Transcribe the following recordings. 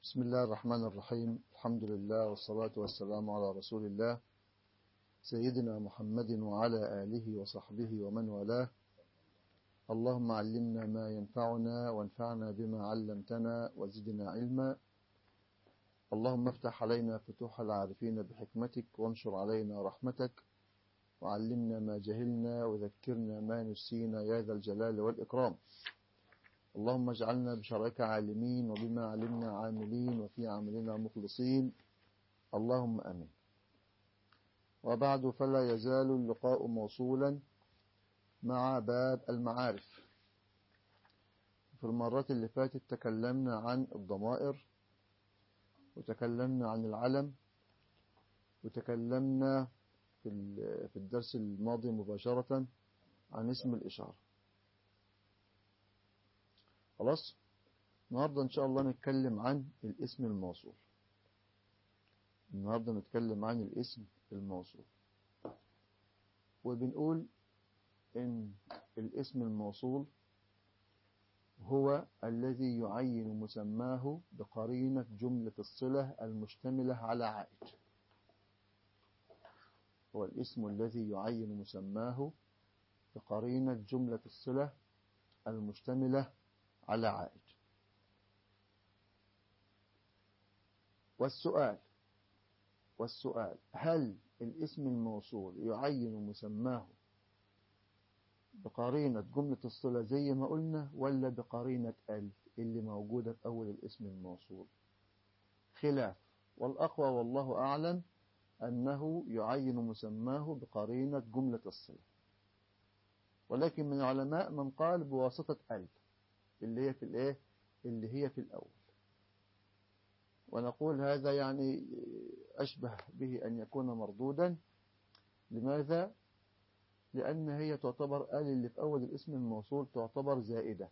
بسم الله الرحمن الرحيم. الحمد لله والصلاة والسلام على رسول الله سيدنا محمد وعلى آله وصحبه ومن والاه. اللهم علمنا ما ينفعنا وانفعنا بما علمتنا وزدنا علما. اللهم افتح علينا فتوح العارفين بحكمتك وانشر علينا رحمتك وعلمنا ما جهلنا وذكرنا ما نسينا يا ذا الجلال والإكرام. اللهم اجعلنا بشرعك عالمين وبما علمنا عاملين وفي عملنا مخلصين، اللهم أمين. وبعد، فلا يزال اللقاء موصولا مع باب المعارف. في المرات اللي فاتت تكلمنا عن الضمائر، وتكلمنا عن العلم، وتكلمنا في الدرس الماضي مباشرة عن اسم الإشارة. خلاص، النهاردة إن شاء الله نتكلم عن الاسم الموصول. النهاردة نتكلم عن الاسم الموصول، وبنقول إن الاسم الموصول هو الذي يعين مسماه بقرينة جملة الصلة المشتملة على عائد. هو الاسم الذي يعين مسماه بقرينة جملة الصلة المشتملة على عائد. والسؤال هل الاسم الموصول يعين مسماه بقرينة جملة الصلة زي ما قلنا، ولا بقرينة ألف اللي موجودة في أول الاسم الموصول؟ خلاف، والأقوى والله أعلم أنه يعين مسماه بقرينة جملة الصلة، ولكن من العلماء من قال بواسطة ألف اللي هي في الإيه؟ اللي هي في الأول. ونقول هذا يعني أشبه به أن يكون مردودا. لماذا؟ لأن هي تعتبر آل اللي في أول الاسم الموصول تعتبر زائدة.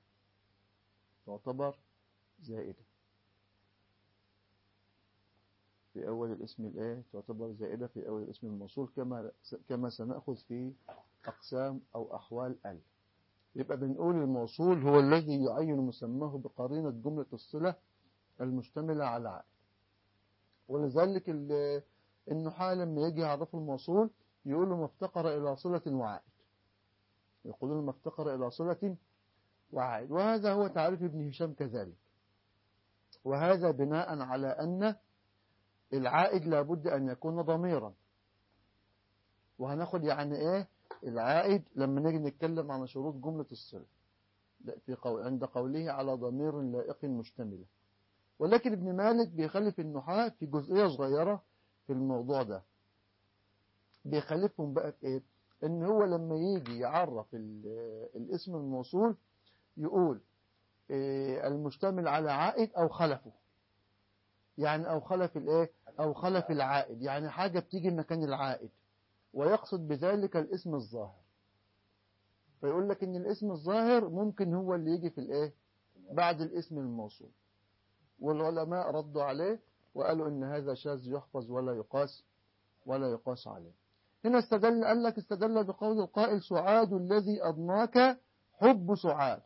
في أول الاسم الآية تعتبر زائدة في أول الاسم الموصول، كما سنأخذ في أقسام أو أحوال آل. يبقى بنقول الموصول هو الذي يعين مسماه بقرينة جملة الصلة المشتملة على عائد. ولذلك النحاة لما يجي يعرفوا الموصول يقولوا ما افتقر إلى صلة وعائد. يقولون ما افتقر إلى صلة وعائد، وهذا هو تعريف ابن هشام كذلك. وهذا بناء على أن العائد لابد أن يكون ضميرا. وهناخد يعني إيه العائد لما نيجي نتكلم عن شروط جملة الصلة عند قوله على ضمير لائق مشتملة. ولكن ابن مالك بيخالف النحاة في جزئية صغيرة في الموضوع ده. بيخالفهم بقى في إيه؟ إن هو لما يجي يعرف الاسم الموصول يقول المشتمل على عائد أو خلفه. يعني أو خلف الإيه؟ أو خلف العائد، يعني حاجة بتيجي مكان العائد، ويقصد بذلك الاسم الظاهر. فيقول لك إن الاسم الظاهر ممكن هو اللي يجي في الإيه؟ بعد الاسم الموصول. والعلماء ردوا عليه وقالوا إن هذا شاذ يحفظ ولا يقاس عليه. هنا استدل بقول القائل سعاد الذي أضناك حب سعاد.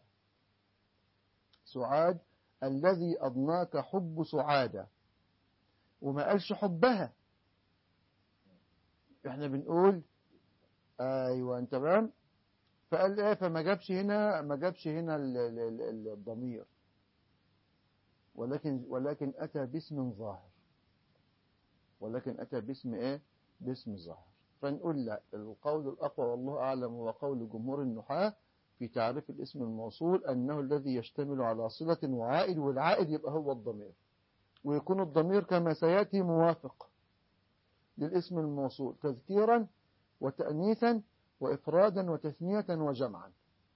سعاد الذي أضناك حب سعادة، وما قالش حبها. احنا بنقول ايوه انت تمام. فقال ايه؟ فما جابش هنا الضمير، ولكن اتى باسم ظاهر. باسم ظاهر. فنقول لا، القول الأقوى والله أعلم هو قول جمهور النحاة في تعريف الاسم الموصول أنه الذي يشتمل على صلة وعائد، والعائد يبقى هو الضمير، ويكون الضمير كما سيأتي موافق للاسم الموصول تذكيرا وتأنيثا وإفرادا وتثنية وجمعا.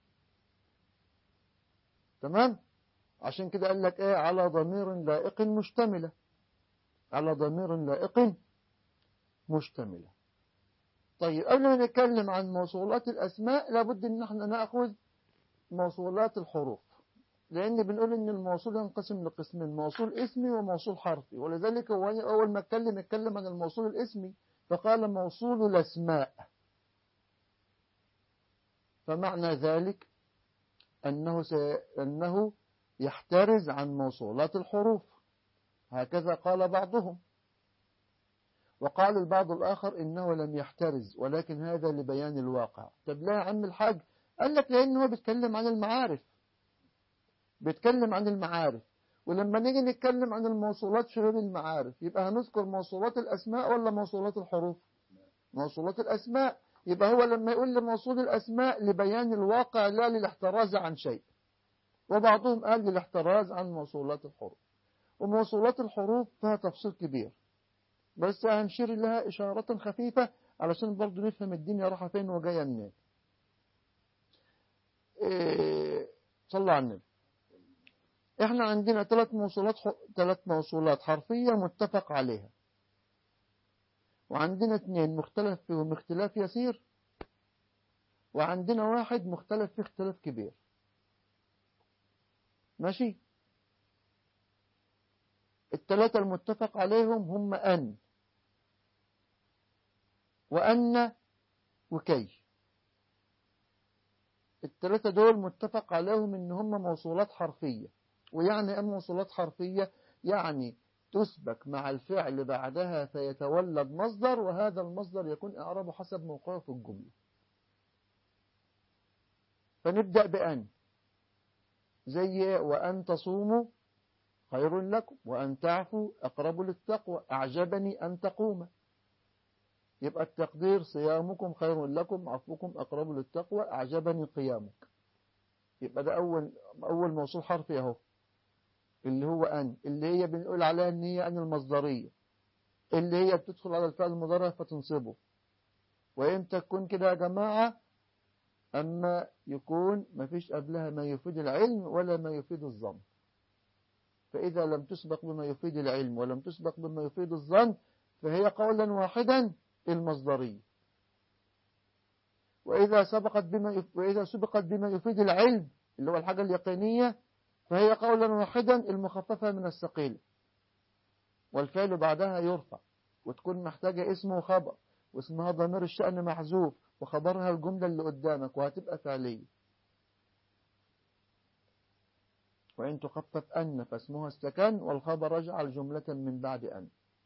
تمام؟ عشان كده قال لك ايه؟ على ضمير لائق مشتملة. طيب، قبل ما نتكلم عن موصولات الأسماء لابد ان احنا نأخذ موصولات الحروف، لأن بنقول ان الموصول ينقسم لقسمين: موصول اسمي وموصول حرفي. ولذلك هو أول ما اتكلم عن الموصول الاسمي فقال موصول الأسماء. فمعنى ذلك أنه يحترز عن موصولات الحروف. هكذا قال بعضهم. وقال البعض الآخر إنه لم يحترز، ولكن هذا لبيان الواقع. طب لا يا عم الحاج؟ قال لك لأنه بيتكلم عن المعارف، بيتكلم عن المعارف. ولما نيجي نتكلم عن الموصولات في غير المعارف، يبقى هنذكر موصولات الأسماء ولا موصولات الحروف؟ موصولات الأسماء. يبقى هو لما يقول لموصول الأسماء لبيان الواقع لا للاحتراز عن شيء. وبعضهم قال للاحتراز عن موصولات الحروف. وموصولات الحروف فيها تفصيل كبير، بس هنشير لها إشارة خفيفة علشان برضو نفهم الدنيا رايحة فين وجاية منين. صلى على النبي. احنا عندنا ثلاث موصولات حرفية متفق عليها، وعندنا 2 مختلف فيهم اختلاف يسير، وعندنا 1 مختلف فيه اختلاف كبير. ماشي. ال3 المتفق عليهم هم أن وأن وكي. ال3 دول متفق عليهم إن هم موصولات حرفية. ويعني أم موصولات حرفية؟ يعني تسبك مع الفعل بعدها فيتولد مصدر، وهذا المصدر يكون إعرابه حسب موقعه في الجملة. فنبدأ بأن، زي وأن تصوموا خير لكم، وأن تعفوا أقرب للتقوى، أعجبني أن تقوم. يبقى التقدير صيامكم خير لكم، عفوكم أقرب للتقوى، أعجبني قيامك. يبقى ده أول موصول حرفي أهو، اللي هو أن، اللي هي بنقول عليها إن هي أن المصدرية، اللي هي بتدخل على الفعل المضارع فتنصبه. وإمتى تكون كده يا جماعة؟ أما يكون ما فيش قبلها ما يفيد العلم ولا ما يفيد الظن. فإذا لم تسبق بما يفيد العلم ولم تسبق بما يفيد الظن فهي قولا واحدا المصدرية. وإذا سبقت بما يفيد العلم اللي هو الحاجة اليقينية فهي قولا واحدا المخففة من الثقيل، والفعل بعدها يرفع وتكون محتاجة اسم وخبر، واسمها ضمير الشأن محذوف، وخبرها الجملة اللي قدامك، وهتبقى فعلية. وإن تخفف أن فاسمها استكن، والخبر اجعل جملة من بعد أن.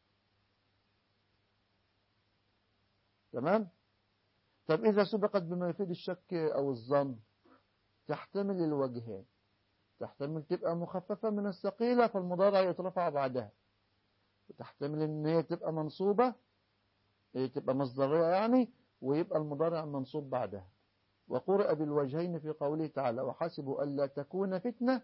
تمام؟ طب إذا سبقت بما يفيد الشك أو الظن تحتمل الوجهين. تحتمل تبقى مخففة من الثقيلة فالمضارع يترفع بعدها، وتحتمل إن هي تبقى منصوبة، تبقى مصدرية يعني، ويبقى المضارع منصوب بعدها. وقرأ بالوجهين في قوله تعالى وحسبوا ألا تكون فتنة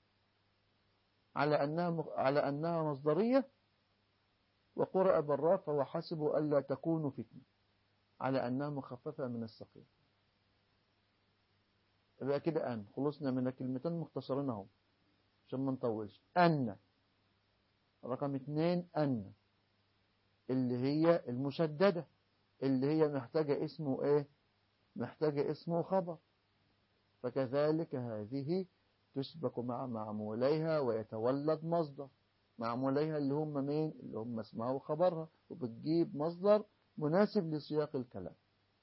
على أنها مصدرية، وقرأ بالرافع وحسبوا ألا تكونوا فتنة على أنها مخففة من الثقيل. يبقى كده أن خلصنا من الكلمتين مختصرين اهو عشان ما نطولش. أن رقم 2 أن اللي هي المشددة، اللي هي محتاجة اسمه إيه؟ محتاجة اسمه خبر. فكذلك هذه تسبق مع معموليها ويتولد مصدر. معموليها اللي هم مين؟ اللي هم اسمها وخبرها، وبتجيب مصدر مناسب لسياق الكلام.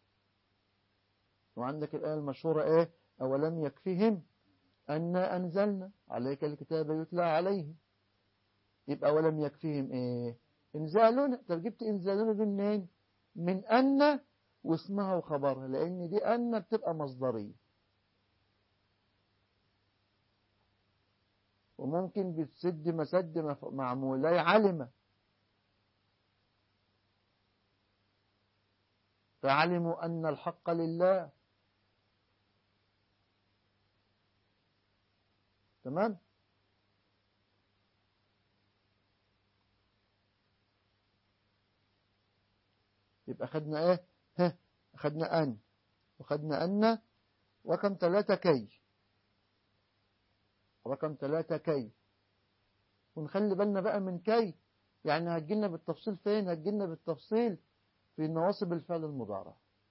وعندك الآية المشهورة إيه؟ أولم يكفهم أنا أنزلنا عليك الكتاب يتلى عليه. يبقى أولم يكفهم إيه؟ إنزالنا. طب جبت إنزالنا دي منين؟ من أن واسمها وخبرها، لأن دي أن بتبقى مصدرية، وممكن بتسد مسد معمولاي علم، فعلموا أن الحق لله. تمام؟ يبقى خدنا إيه؟ خدنا أن وخدنا أن. رقم 3 كي. رقم 3 كي. ونخلي بالنا بقى من كي، يعني هتجيلنا بالتفصيل فين؟ هتجيلنا بالتفصيل في نواصب الفعل المضارع.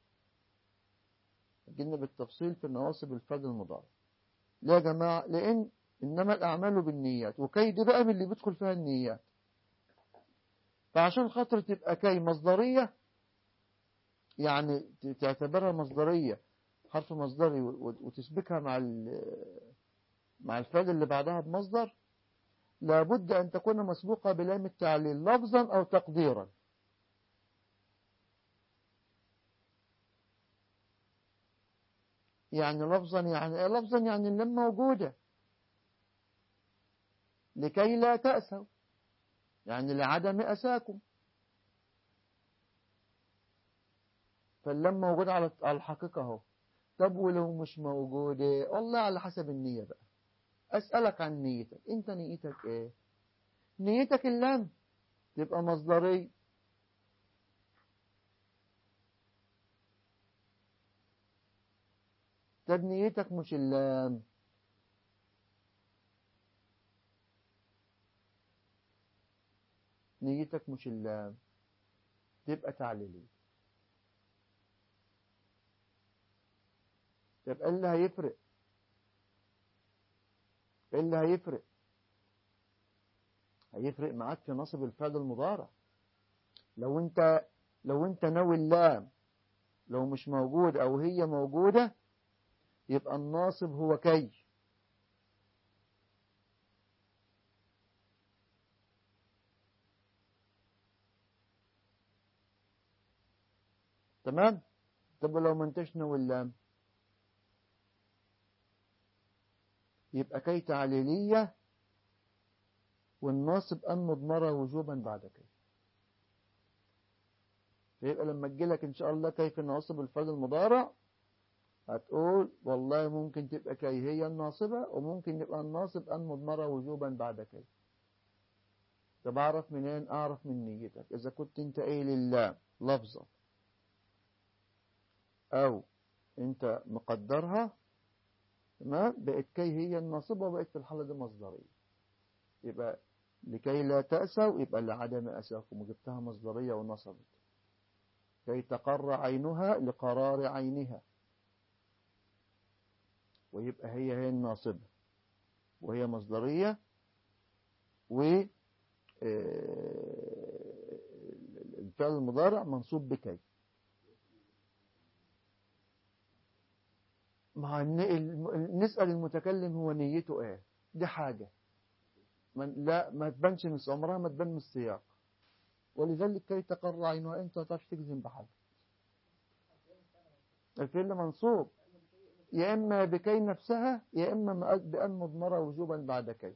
هتجيلنا بالتفصيل في نواصب الفعل المضارع. ليه يا جماعة؟ لأن إنما الأعمال بالنيات، وكي دي بقى من اللي بيدخل فيها النيات. فعشان خاطر تبقى كي مصدرية، يعني تعتبرها مصدرية حرف مصدري وتسبكها مع الفعل اللي بعدها بمصدر، لابد أن تكون مسبوقة بلام التعليل لفظا أو تقديرا. يعني لفظا يعني إيه؟ لفظا يعني اللام موجودة، لكي لا تأسوا يعني لعدم أساكم، فاللام موجودة على الحقيقة اهو. طب ولو مش موجودة؟ والله على حسب النية بقى. أسألك عن نيتك، أنت نيتك إيه؟ نيتك اللام تبقى مصدري، طب نيتك مش اللام، نيتك مش اللام تبقى تعليلية. طب إيه اللي هيفرق؟ إيه اللي هيفرق؟ هيفرق معاك في نصب الفعل المضارع. لو انت ناوي اللام لو مش موجود او هي موجودة يبقى الناصب هو كي. تمام. طب لو ما انتش ناوي اللام يبقى كي تعليلية، والناصب أن مضمرة وجوبا بعد كي. فيبقى لما تجيلك إن شاء الله كيف ناصب الفعل المضارع هتقول والله ممكن تبقى كي هي الناصبة، وممكن يبقى الناصب أن مضمرة وجوبا بعد كي. طب أعرف منين؟ أعرف من نيتك. إذا كنت أنت قايل اللام لفظة أو أنت مقدرها، تمام، بقت كي هي الناصبة، وبقت في الحالة دي مصدرية. يبقى لكي لا تأسوا يبقى لعدم أساكم، وجبتها مصدرية ونصبت. كي تقر عينها لقرار عينها، ويبقى هي الناصبة وهي مصدرية، و الفعل المضارع منصوب بكي. نسأل المتكلم هو نيته ايه؟ دي حاجة لا ما تبانش من عمرها ما تبان من السياق، ولذلك كي تقر عينها انت ما تعرفش تجزم بحاجة. الفعل منصوب يا إما بكي نفسها يا إما بأن مضمرة وجوبا بعد كي.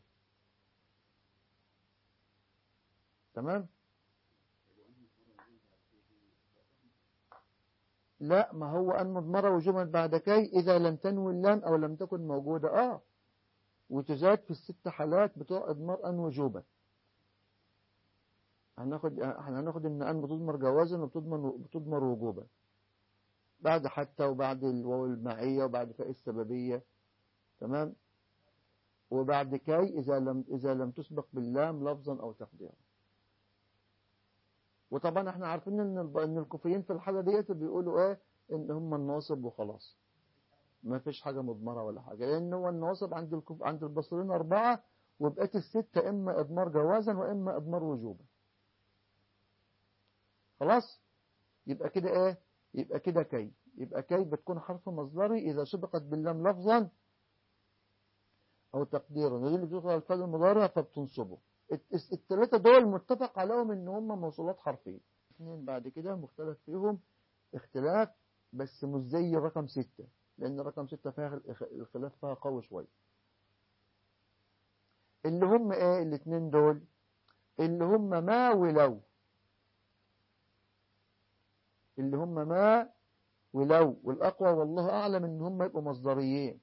تمام. لا، ما هو أن مضمرة وجوبا بعد كي إذا لم تنوي اللام أو لم تكن موجودة وتزاد في الست حالات بتوع إضمار أن وجوبا. هناخد إن أن بتضمر جوازا وبتضمر وجوبا بعد حتى وبعد الواو المعية وبعد كاء السببية. تمام. وبعد كي إذا لم تسبق باللام لفظا أو تقديرا. وطبعا احنا عارفين ان الكوفيين في الحالة ديت بيقولوا ايه؟ ان هم الناصب وخلاص، ما فيش حاجة مضمرة ولا حاجة، لان هو الناصب عند البصريين 4، وبقيت الستة اما اضمار جوازا واما اضمار وجوبا. خلاص. يبقى كده ايه؟ يبقى كي بتكون حرف مصدري اذا سبقت باللام لفظا او تقديرا، ودي اللي بتدخل على الفعل المضارع فبتنصبه. الثلاثة دول متفق عليهم ان هم موصولات حرفية. اثنين بعد كده مختلف فيهم اختلاف، بس مش زي رقم 6، لأن رقم 6 فيها الخلاف فيها قوي شوية. اللي هم ايه الاثنين دول؟ اللي هم ما ولو. اللي هم ما ولو، والأقوى والله أعلم إن هم يبقوا مصدريين،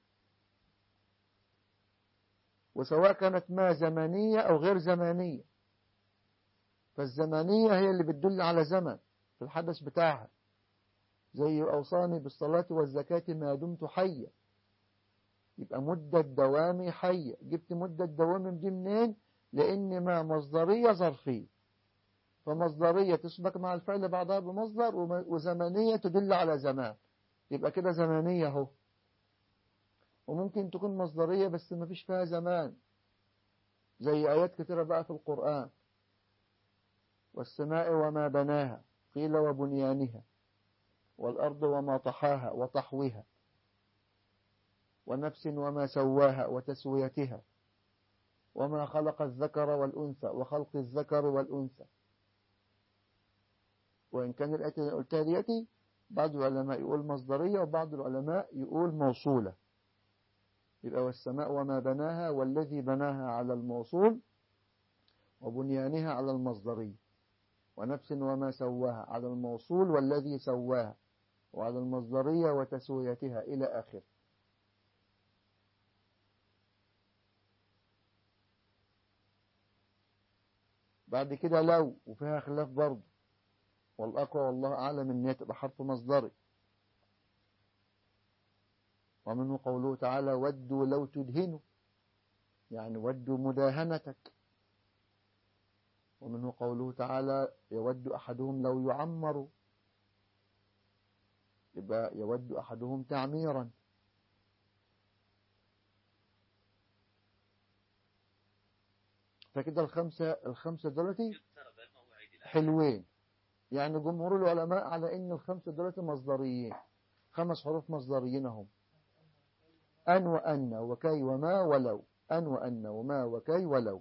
وسواء كانت ما زمانية أو غير زمانية. فالزمانية هي اللي بتدل على زمن في الحدث بتاعها، زي أوصاني بالصلاة والزكاة ما دمت حيا، يبقى مدة دوامي حية. جبت مدة دوامي دي منين؟ لأن ما مصدرية ظرفية، فمصدرية تسبق مع الفعل بعدها بمصدر، وزمنية تدل على زمان، يبقى كده زمانية اهو. وممكن تكون مصدرية بس ما فيش فيها زمان، زي آيات كتيرة بقى في القرآن: والسماء وما بناها قيل وبنيانها والأرض وما طحاها وطحوها ونفس وما سواها وتسويتها وما خلق الذكر والأنثى وخلق الذكر والأنثى. وإن كان الآية اللي قلتها ديتي بعض العلماء يقول مصدرية وبعض العلماء يقول موصولة، يبقى والسماء وما بناها والذي بناها على الموصول وبنيانها على المصدرية، ونفس وما سواها على الموصول والذي سواها، وعلى المصدرية وتسويتها إلى آخر. بعد كده لو، وفيها خلاف برضه، والأقوى والله أعلم إن هي تبقى حرف مصدري. ومنه قوله تعالى ودوا لو تدهنوا، يعني ودوا مداهنتك. ومنه قوله تعالى يود أحدهم لو يعمر، يبقى يود أحدهم تعميرا. فكده الخمسة دولتي حلوين، يعني جمهور العلماء على إن الخمسة دولتي مصدريين، 5 حروف مصدريين هم: أن وأن وكي وما ولو، أن وأن وما وكي ولو.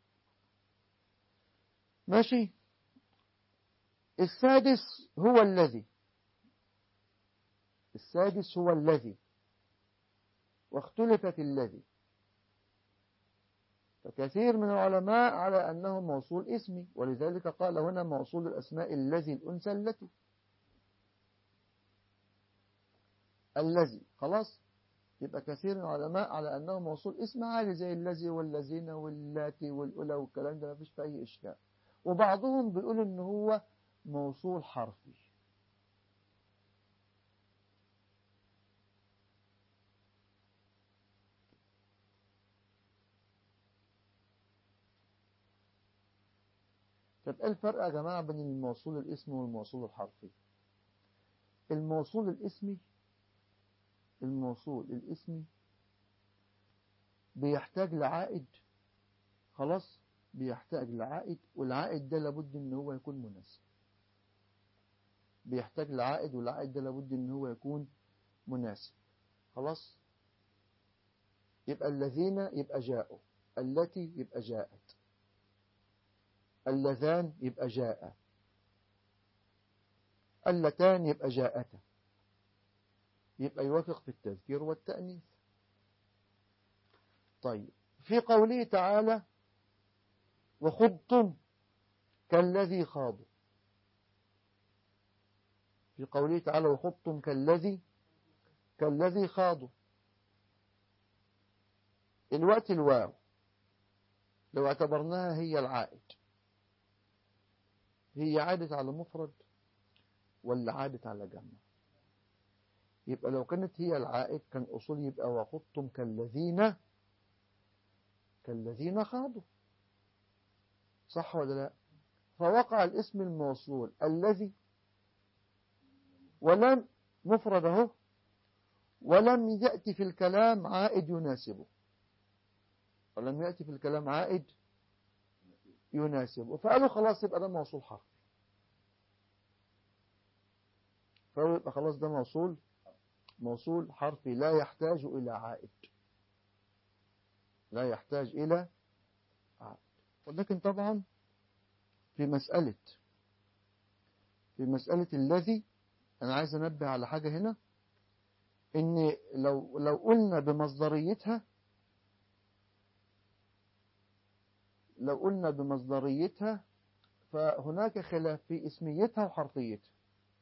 ماشي. السادس هو الذي، السادس هو الذي، واختلف في الذي، فكثير من العلماء على أنه موصول اسمي، ولذلك قال هنا موصول الأسماء الذي الأنثى التي. الذي خلاص، يبقى كثير من العلماء على أنه موصول اسم عالي زي الذي والذين واللاتي والأولى والكلام ده، ما فيش في أي إشكال. وبعضهم بيقول إن هو موصول حرفي. طب إيه الفرق يا جماعة بين الموصول الاسمي والموصول الحرفي؟ الموصول الاسمي، الموصول الاسمي بيحتاج لعائد، خلاص، بيحتاج لعائد، والعائد ده لابد ان هو يكون مناسب. بيحتاج لعائد، والعائد ده لابد ان هو يكون مناسب. خلاص. يبقى الذين يبقى جاءوا، التي يبقى جاءت، اللذان يبقى جاء، اللتان يبقى جاءتا، يبقى يوافق في التذكير والتأنيث. طيب، في قوله تعالى وخضتم كالذي خاضوا، في قوله تعالى وخضتم كالذي خاضوا، الوقت الواو لو اعتبرناها هي العائد، هي عادت على مفرد ولا عادت على جمع؟ يبقى لو كانت هي العائد كان أصول يبقى وخضتم كالذين خاضوا، صح ولا لا؟ فوقع الاسم الموصول الذي ولم مفرده، ولم يأتي في الكلام عائد يناسبه، ولم يأتي في الكلام عائد يناسبه، فقالوا خلاص يبقى ده موصول حرفي، فقالوا يبقى خلاص ده موصول حرفي لا يحتاج إلى عائد، لا يحتاج إلى عائد. ولكن طبعا في مسألة الذي أنا عايز أنبه على حاجة هنا، إن لو قلنا بمصدريتها، لو قلنا بمصدريتها فهناك خلاف في اسميتها وحرفيتها.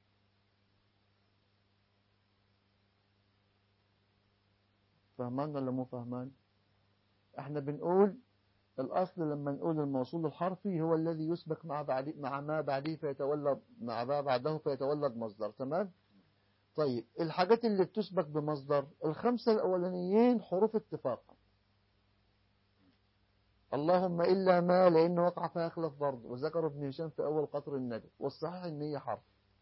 فهمان ولا مو فهمان؟ احنا بنقول الأصل لما نقول الموصول الحرفي هو الذي يسبق مع ما بعده فيتولد، مع ما بعده فيتولد مصدر، تمام؟ طيب الحاجات اللي بتسبق بمصدر الخمسة الأولانيين حروف اتفاقا، اللهم إلا ما، لأنه وقع فيها خلاف برضه، وذكر ابن هشام في أول قطر الندى، والصحيح إن هي حرف،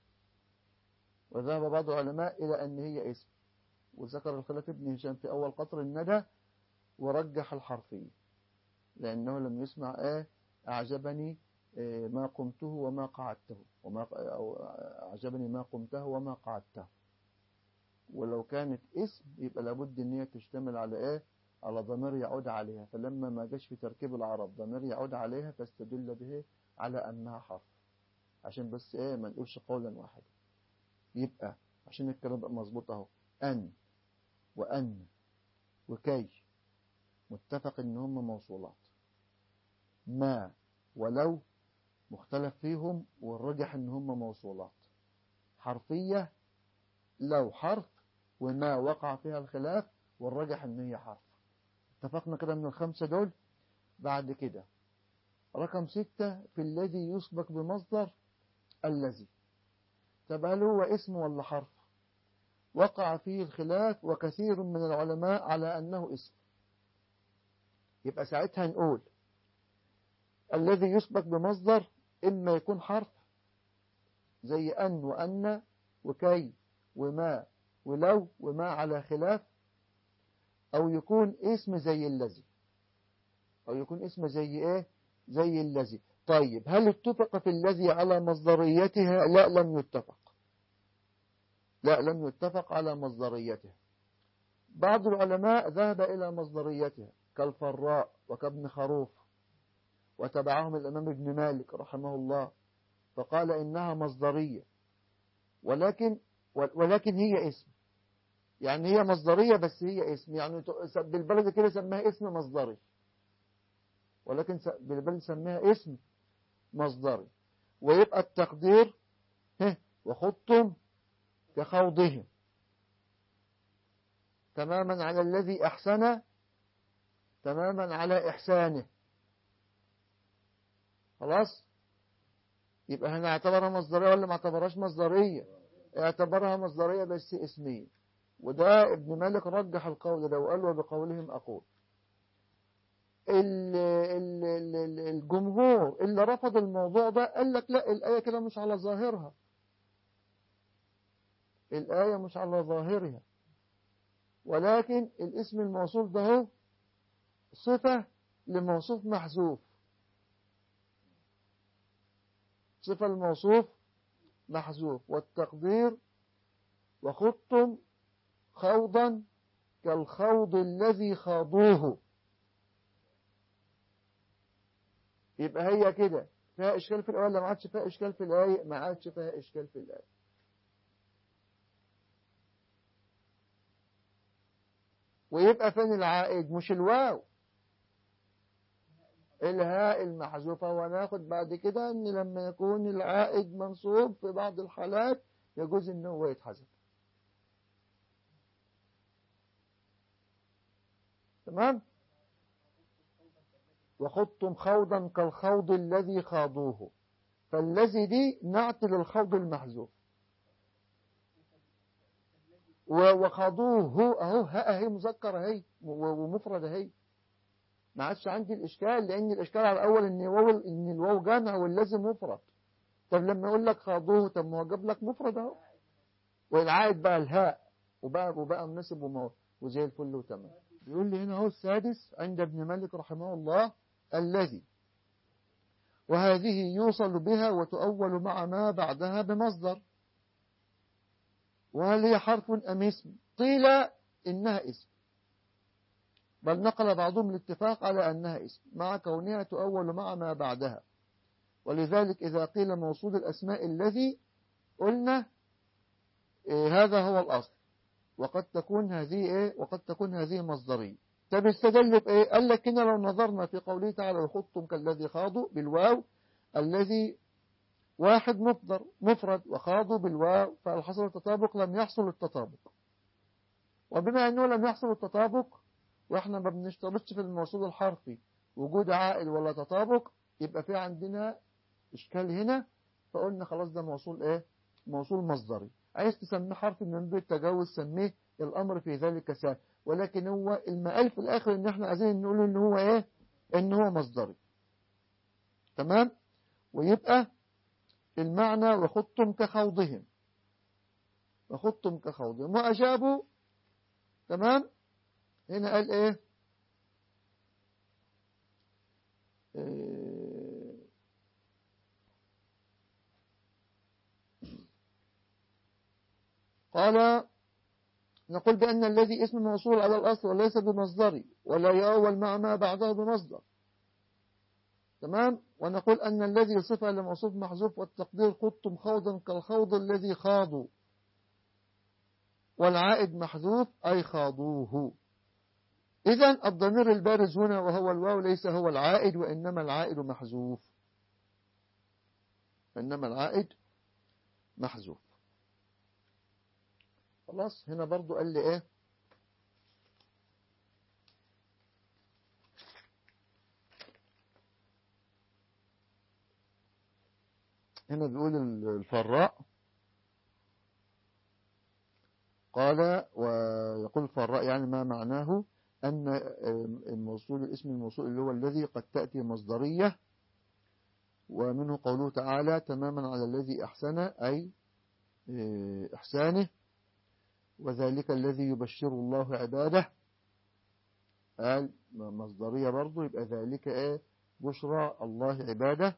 وذهب بعض العلماء إلى أن هي اسم، وذكر الخلاف ابن هشام في أول قطر الندى ورجح الحرفية، لأنه لم يسمع أعجبني ما قمته وما قعدته، أو أعجبني ما قمته وما قعدته. ولو كانت اسم يبقى لابد ان هي تشتمل على على ضمير يعود عليها، فلما ما جاش في تركيب العرب ضمير يعود عليها فاستدل به على أنها حرف، عشان بس إيه ما نقولش قولا واحدا. يبقى عشان الكلام يبقى مظبوط أهو، أن وأن وكي متفق إن هم موصولات، ما ولو مختلف فيهم والرجح إن هم موصولات حرفية، لو حرف وما وقع فيها الخلاف والرجح إن هي حرف. اتفقنا كده من الخمسة دول. بعد كده رقم 6 في الذي يسبق بمصدر الذي. طب هل هو اسم ولا حرف؟ وقع فيه الخلاف وكثير من العلماء على أنه اسم. يبقى ساعتها نقول الذي يسبق بمصدر إما يكون حرف زي أن وأن وكي وما ولو وما على خلاف، أو يكون اسم زي الذي، أو يكون اسم زي إيه؟ زي الذي. طيب هل اتفق في الذي على مصدريتها؟ لا لم يتفق، لا لم يتفق على مصدريتها. بعض العلماء ذهب إلى مصدريتها كالفراء وكابن خروف، وتبعهم الإمام ابن مالك رحمه الله فقال إنها مصدرية، ولكن هي اسم، يعني هي مصدرية بس هي اسم، يعني بالبلد كده سماها اسم مصدري، ولكن بالبلد سماها اسم مصدري. ويبقى التقدير وخضتم كخوضهم تماما على الذي أحسن تماما على إحسانه. خلاص، يبقى هنا اعتبرها مصدرية ولا ما اعتبرهاش مصدرية؟ اعتبرها مصدرية بس اسمية. وده ابن مالك رجح القول ده وقال وبقولهم أقول. الجمهور اللي رفض الموضوع ده قال لك لا، الآية كده مش على ظاهرها، الآية مش على ظاهرها، ولكن الاسم الموصول ده هو صفة لموصوف محذوف، صفة الموصوف محذوف. والتقدير وخضتم خوضا كالخوض الذي خاضوه. يبقى هي كده فيها إشكال في الآية ولا ما عادش فيها إشكال في الآية؟ ما عادش فيها إشكال في الآية. ويبقى فين العائد؟ مش الواو، الهاء المحذوفة. وناخد بعد كده ان لما يكون العائد منصوب في بعض الحالات يجوز ان هو يتحذف. تمام. وخضتم خوضا كالخوض الذي خاضوه، فالذي دي نعت للخوض المحذوف. وخاضوه اهو، هاء اهي مذكر اهي ومفرد اهي، ما عادش عندي الاشكال، لان الاشكال على الاول ان الواو جامع والذي مفرد. طب لما يقول لك خاضوه، طب ما هو جاب لك مفرد اهو، والعائد بقى الهاء وبقى مناسب وزي الفل وتمام. بيقول لي هنا هو السادس عند ابن مالك رحمه الله الذي، وهذه يوصل بها وتؤول مع ما بعدها بمصدر. وهل هي حرف أم اسم؟ قيل إنها اسم، بل نقل بعضهم الاتفاق على أنها اسم مع كونها تؤول مع ما بعدها. ولذلك إذا قيل موصول الأسماء الذي قلنا هذا هو الأصل، وقد تكون هذه مصدرية. طب استدلوا بإيه؟ قال لك هنا لو نظرنا في قوله تعالى وخضتم كالذي خاضوا بالواو، الذي واحد مفرد وخاضوا بالواو، فهل حصل التطابق؟ لم يحصل التطابق. وبما أنه لم يحصل التطابق، وإحنا ما بنشترطش في الموصول الحرفي وجود عائد ولا تطابق، يبقى في عندنا إشكال هنا. فقلنا خلاص ده موصول موصول مصدري. عايز تسميه حرف من باب التجاوز سميه، الأمر في ذلك سهل، ولكن هو المقال في الآخر إن إحنا عايزين نقول إن هو إن هو مصدري. تمام. ويبقى المعنى وخضتم كخوضهم، وخضتم كخوضهم. وأجابوا. تمام. هنا قال قال نقول بأن الذي اسم موصول على الأصل وليس بمصدري ولا يؤول مع ما بعده بمصدر. تمام. ونقول أن الذي صفة لموصوف محذوف والتقدير خضتم خوضا كالخوض الذي خاضوا، والعائد محذوف أي خاضوه. إذن الضمير البارز هنا وهو الواو ليس هو العائد، وإنما العائد محذوف، إنما العائد محذوف. خلاص. هنا برضو قال لي إيه؟ هنا بيقول الفراء، قال ويقول الفراء يعني ما معناه أن الموصول الاسم الموصول اللي هو الذي قد تأتي مصدرية، ومنه قوله تعالى تماما على الذي أحسن أي إحسانه، وذلك الذي يبشر الله عباده، قال مصدرية برضو، يبقى ذلك إيه؟ بشرى الله عباده.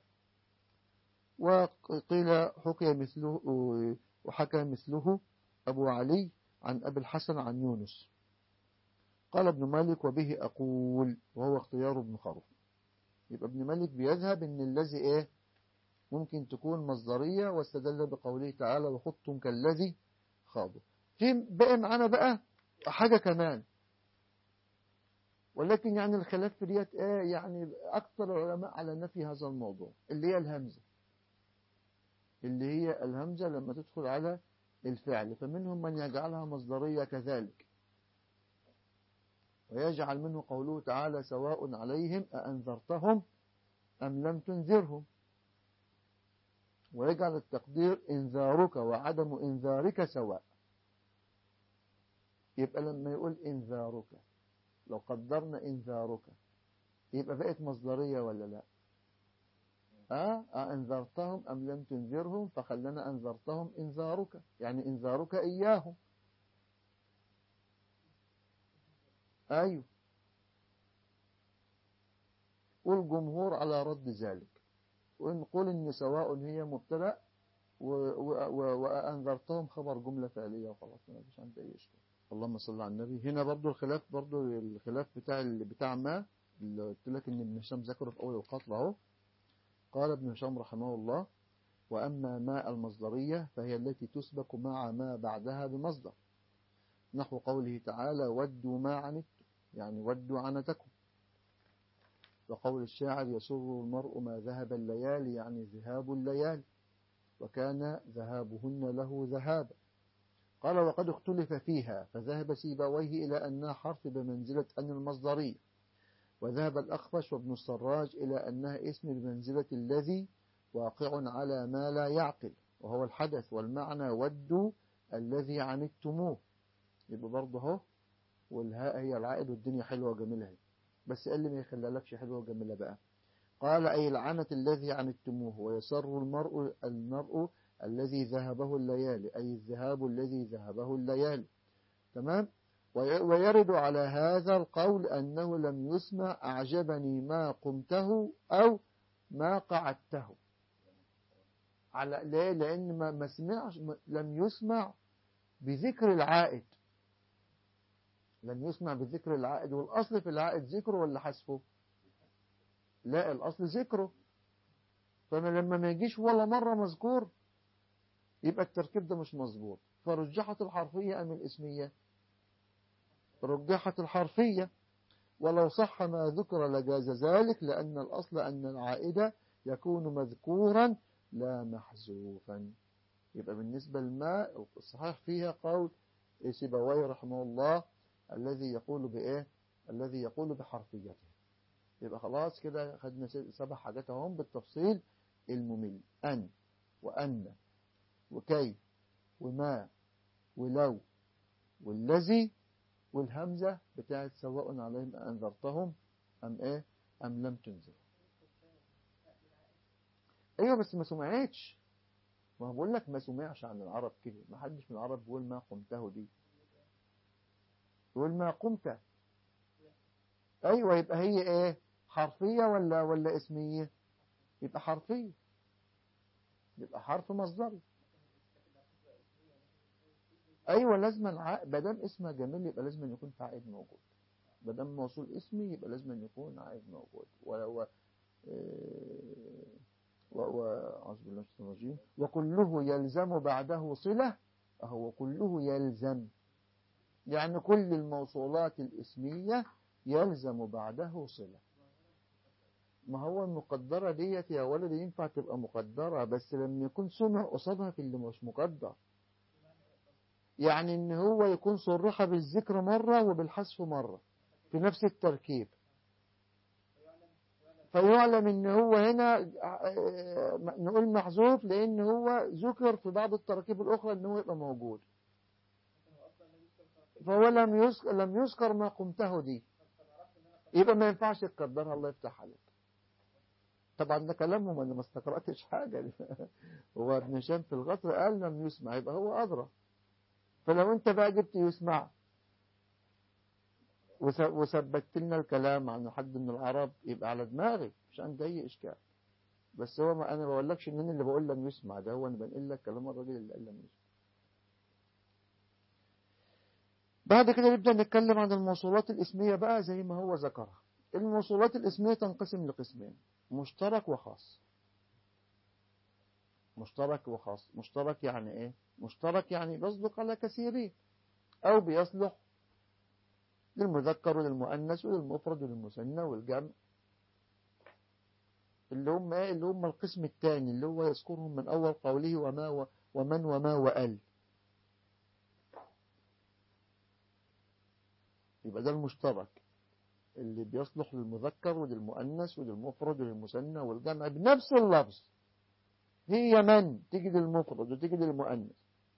وقيل حكي مثله وحكى مثله أبو علي عن أبي الحسن عن يونس. قال ابن مالك وبه أقول، وهو اختيار ابن خروف. يبقى ابن مالك بيذهب ان الذي ايه ممكن تكون مصدرية، واستدل بقوله تعالى وخضتم كالذي خاضوا. في بقى معانا بقى حاجة كمان، ولكن يعني الخلاف في ديت ايه، يعني اكثر العلماء على نفي هذا الموضوع، اللي هي الهمزة، اللي هي الهمزة لما تدخل على الفعل، فمنهم من يجعلها مصدرية كذلك، ويجعل منه قوله تعالى سواء عليهم أأنذرتهم أم لم تنذرهم، ويجعل التقدير إنذارك وعدم إنذارك سواء. يبقى لما يقول إنذارك، لو قدرنا إنذارك يبقى بقت مصدرية ولا لا؟ أنذرتهم أم لم تنذرهم، فخلنا أنذرتهم إنذارك، يعني إنذارك إياهم. أيوه. والجمهور على رد ذلك، ونقول إن سواء هي مبتدأ وأنذرتهم خبر جملة فعلية وخلاص، ما فيش عندي أي إشكال. اللهم صل على النبي. هنا برضو الخلاف بتاع ما اللي قلت لك إن ابن هشام ذكره في أول القطر أهو. قال ابن هشام رحمه الله وأما ما المصدرية فهي التي تسبق مع ما بعدها بمصدر، نحو قوله تعالى ودوا ما عنتم، يعني ودوا عنتكم. وقول الشاعر يسر المرء ما ذهب الليالي، يعني ذهاب الليالي، وكان ذهابهن له ذهابا. قال وقد اختلف فيها، فذهب سيبويه إلى أنها حرف بمنزلة أن المصدرية، وذهب الأخفش وابن السراج إلى أنها اسم بمنزلة الذي واقع على ما لا يعقل، وهو الحدث، والمعنى ودوا الذي عنتموه. يبقى برضه اهو، والهاء هي العائد، والدنيا حلوة وجميلة، بس قال لي ما يخلالكش حلوة وجميلة بقى. قال أي لعنة الذي عنتموه، ويسر المرء الذي ذهبه الليالي، أي الذهاب الذي ذهبه الليالي. تمام. ويرد على هذا القول أنه لم يسمع أعجبني ما قمته أو ما قعدته. على ليه؟ لأن ما سمعش، لم يسمع بذكر العائد، لم يسمع بذكر العائد. والأصل في العائد ذكره ولا حذفه؟ لا، الأصل ذكره. فأنا لما ما يجيش ولا مرة مذكور يبقى التركيب ده مش مظبوط. فرجحت الحرفية أم الاسمية؟ رجحت الحرفية. ولو صح ما ذكر لجاز ذلك، لأن الأصل أن العائد يكون مذكورا لا محذوفا. يبقى بالنسبة لما الصحيح فيها قول سيبويه رحمه الله الذي يقول بإيه؟ الذي يقول بحرفيته. يبقى خلاص كده خدنا 7 حاجات اهم بالتفصيل الممل: أن، وأن، وكي، وما، ولو، والذي، والهمزة بتاعت سواء عليهم أنذرتهم أم إيه أم لم تنذر. أيوة بس ما سمعتش، ما بقول لك ما سمعش عن العرب كده، ما حدش من العرب بيقول ما قمته دي، بيقول ما قمت. أيوة، يبقى هي إيه، حرفية ولا اسمية؟ يبقى حرفية، يبقى حرف مصدري. أيوة لازم بدل اسمها جميل يبقى لازم يكون في عائد موجود. بدل موصول اسمي يبقى لازم يكون عائد موجود. أعوذ بالله من الشيطان الرجيم. وكله يلزم بعده صلة. هو كله يلزم، يعني كل الموصولات الاسمية يلزم بعده صلة. ما هو المقدرة ديت يا ولد ينفع تبقى مقدرة بس لما يكون سمع قصادها في اللي مش مقدر. يعني ان هو يكون صرح بالذكر مرة وبالحذف مرة في نفس التركيب، فيعلم ان هو هنا نقول محذوف لان هو ذكر في بعض التراكيب الاخرى ان هو يبقى موجود، فهو لم يذكر ما قمته دي، يبقى ما ينفعش تقدرها. الله يفتح عليك. طبعا ده كلامهم انا ما استقرأتش حاجة. هو ابن هشام في الغطر قال لم يسمع، يبقى هو أدرى. فلو انت بقى جبت يسمع وثبتت لنا الكلام عن حد من العرب يبقى على دماغي مش عندي اي اشكال. بس هو ما انا بقولكش ان انا اللي بقول لم يسمع، ده هو انا بنقل لك كلام الراجل اللي قال لم يسمع. بعد كده نبدأ نتكلم عن الموصولات الاسمية بقى زي ما هو ذكرها. الموصولات الاسمية تنقسم لقسمين: مشترك وخاص. مشترك وخاص. مشترك يعني ايه؟ مشترك يعني بيصدق على كثيرين، او بيصلح للمذكر وللمؤنث وللمفرد وللمثنى والجمع، اللي هم ايه؟ اللي هم القسم الثاني اللي هو يذكرهم من اول قوله ومن وما وال. يبقى ده المشترك اللي بيصلح للمذكر وللمؤنث وللمفرد وللمثنى والجمع بنفس اللفظ. هي من تجي للمفرد وتجي للمؤنث.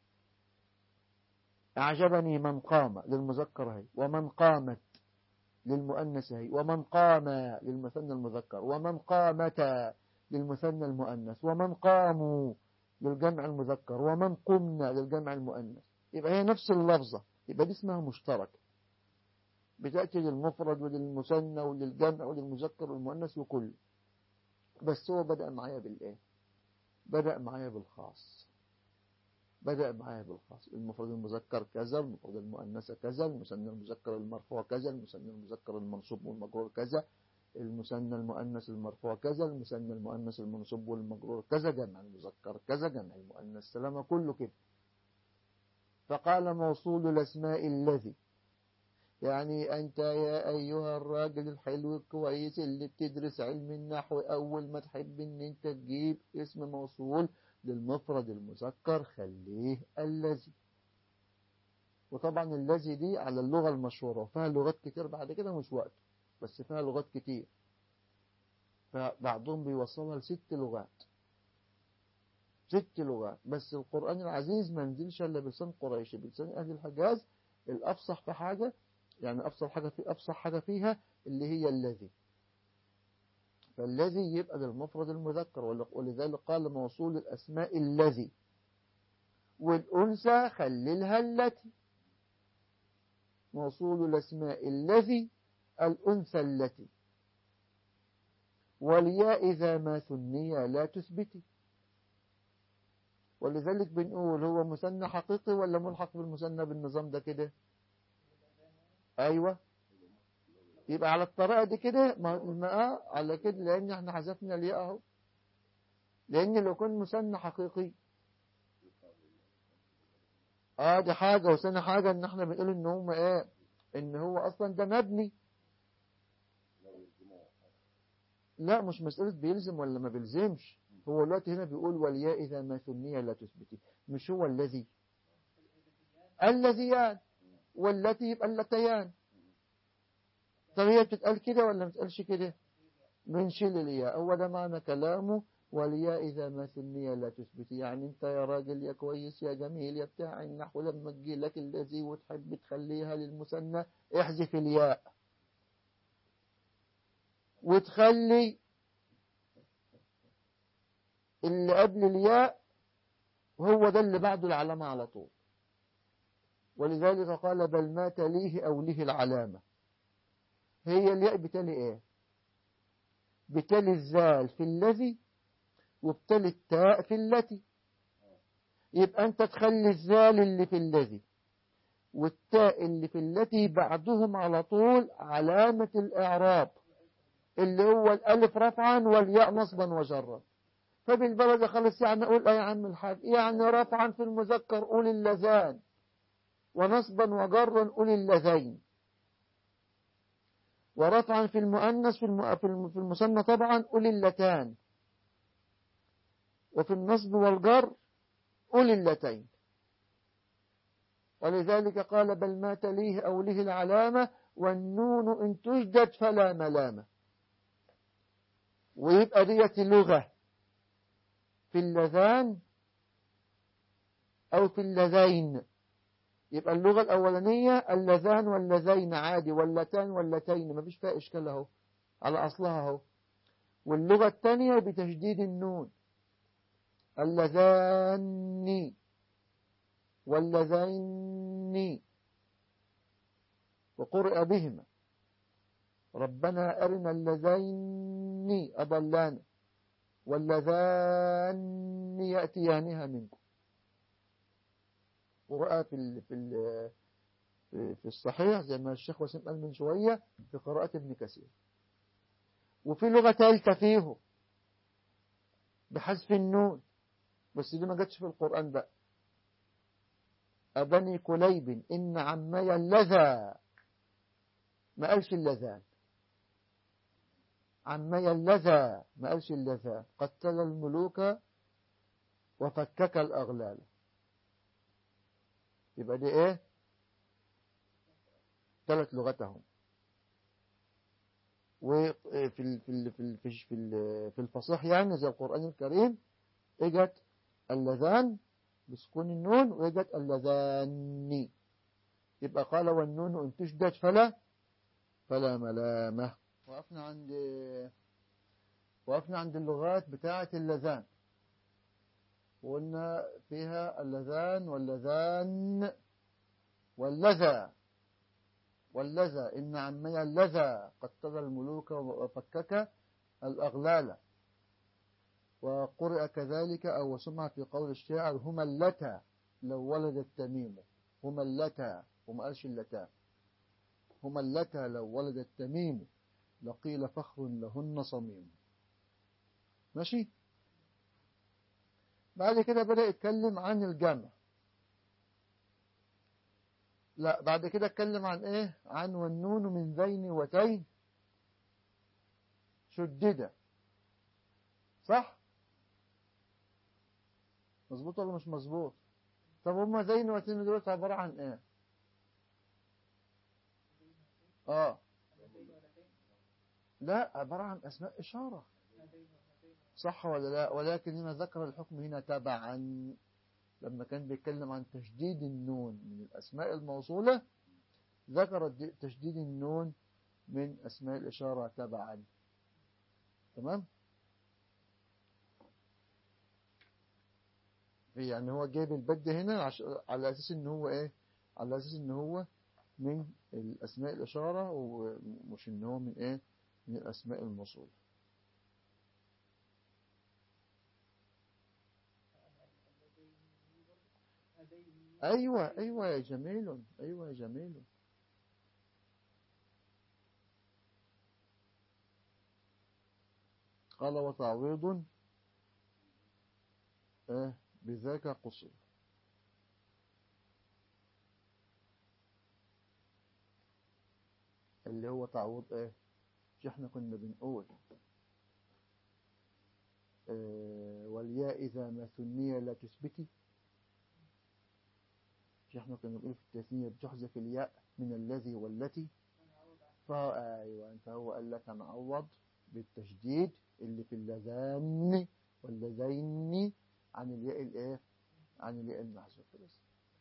أعجبني من قام للمذكر هي، ومن قامت للمؤنث هي، ومن قام للمثنى المذكر، ومن قامتا للمثنى المؤنث، ومن قاموا للجمع المذكر، ومن قمنا للجمع المؤنث. يبقى هي نفس اللفظة، يبقى دي اسمها مشترك، بتأتي للمفرد وللمثنى وللجمع وللمذكر والمؤنث وكل. بس هو بدأ معايا بالإيه؟ بدأ معايا بالخاص. بدأ معايا بالخاص. المفرد المذكر كذا، المفرد المؤنث كذا، المثنى المذكر المرفوع كذا، المثنى المذكر المنصوب والمجرور كذا، المثنى المؤنث المرفوع كذا، المثنى المؤنث المنصوب والمجرور كذا، جمع المذكر كذا، جمع المؤنث سلامة، كله كده. فقال موصول الأسماء الذي، يعني أنت يا أيها الراجل الحلو الكويس اللي بتدرس علم النحو، أول ما تحب أن أنت تجيب اسم موصول للمفرد المذكر خليه الذي. وطبعا الذي دي على اللغة المشهورة وفيها لغات كتير بعد كده مش وقت، بس فيها لغات كتير، فبعضهم بيوصلها ل6 لغات. 6 لغات. بس القرآن العزيز ما نزلش إلا بلسان قريش، بلسان أهل الحجاز. الأفصح في حاجة، يعني أفصح حاجة فيها اللي هي الذي. فالذي يبقى للمفرد المذكر، ولذلك قال موصول الأسماء الذي. والأنثى خللها التي. موصول الأسماء الذي الأنثى التي. والياء إذا ما ثني لا تثبتي. ولذلك بنقول هو مثنى حقيقي ولا ملحق بالمثنى بالنظام ده كده؟ أيوة. يبقى على الطريقة دي كده، ما على كده، لأن احنا حذفنا الياء اهو. لأن لو كان مثنى حقيقي دي حاجة، وثاني حاجة ان احنا بنقول ان هم ايه، ان هو اصلا ده مبني. لا مش مسألة بيلزم ولا ما بيلزمش. هو دلوقتي هنا بيقول والياء إذا ما ثنية لا تثبتي، مش هو الذي. الذيان والتي يبقى اللتيان. طب هي بتتقال كده ولا ما بتتقالش كده؟ بنشيل الياء. هو ده معنى كلامه والياء إذا ما ثنية لا تثبتي. يعني انت يا راجل يا كويس يا جميل يا بتاع النحو، لما تجي لك الذي وتحب تخليها للمثنى احذف الياء وتخلي اللي قبل الياء هو ده اللي بعده العلامة على طول. ولذلك قال بل ما تليه أو له العلامة. هي الياء بتالي ايه؟ بتالي الزال في الذي، وبتالي التاء في التي. يبقى انت تخلي الزال اللي في الذي والتاء اللي في التي بعدهم على طول علامة الإعراب، اللي هو الألف رفعا والياء نصبا وجرا. فبالبلد خلص يعني أقول يا عم الحاج، يعني رفعا في المذكر قول اللذان، ونصبا وجرا قول اللذين، ورفعا في المؤنث في المثنى طبعا قول اللتان، وفي النصب والجر قول اللتين. ولذلك قال بل ما تليه أو له العلامة والنون إن تجدد فلا ملامة. ويبقى ديت لغة في اللذان أو في اللذين. يبقى اللغة الأولانية اللذان واللذين عادي، واللتان واللتين ما فيش فيها إشكال اهو على أصلها اهو. واللغة الثانية بتشديد النون، اللذان واللذين، وقرئ بهما ربنا أرنا اللذين أضلانا واللذان يأتيانها منكم. قرأ في الصحيح زي ما الشيخ وسيم قال من شوية في قراءة ابن كثير. وفي لغة ثالثة فيه بحذف النون، بس دي ما جاتش في القرآن بقى. أبني كليب إن عمي اللذا، ما قالش اللذان، عمي اللذا ما قالش اللذان، قتل الملوك وفكك الأغلال. يبقى دي ايه؟ 3 لغتهم. وفي الفصيح يعني زي القرآن الكريم اجت اللذان بسكون النون واجت اللذان. يبقى قال والنون ان تشدد فلا ملامة. وقفنا عند اللغات بتاعة اللذان، وقلنا فيها اللذان واللذان واللذا إن عمي اللذا قتل الملوك وفكك الأغلال. وقرئ كذلك أو سمع في قول الشاعر هما اللتا لو ولد التميم، هما اللتا وما قالش اللتا، هما اللتا لو ولد التميم لقيل فخر لهن صميم. ماشي. بعد كده بدأ يتكلم عن الجمع. لا بعد كده اتكلم عن ايه؟ عن والنون من ذين وتين شددة. صح؟ مظبوط ولا مش مظبوط؟ طب هما ذين وتين دول عبارة عن ايه؟ لا عبارة عن اسماء اشارة. صح ولا لا؟ ولكن هنا ذكر الحكم هنا تبعا، لما كان بيتكلم عن تشديد النون من الاسماء الموصولة ذكر تشديد النون من أسماء الإشارة تبعا. تمام؟ يعني هو جايب البد هنا على أساس إن هو إيه؟ على أساس إن هو من الأسماء الإشارة ومش إن هو من إيه؟ من الأسماء الموصولة. أيوة يا جميل، أيوة يا جميل. قال وتعويض بذاك قصر. اللي هو تعويض ايه؟ مش احنا كنا بنقول والياء إذا ما ثنية لا تثبتي؟ مش احنا كنا بنقول في التثنية بتحذف الياء من الذي والتي؟ أيوة فهو قال لك هنعوض بالتشديد اللي في اللذان واللذين عن الياء الايه؟ عن الياء المحذوفة بس.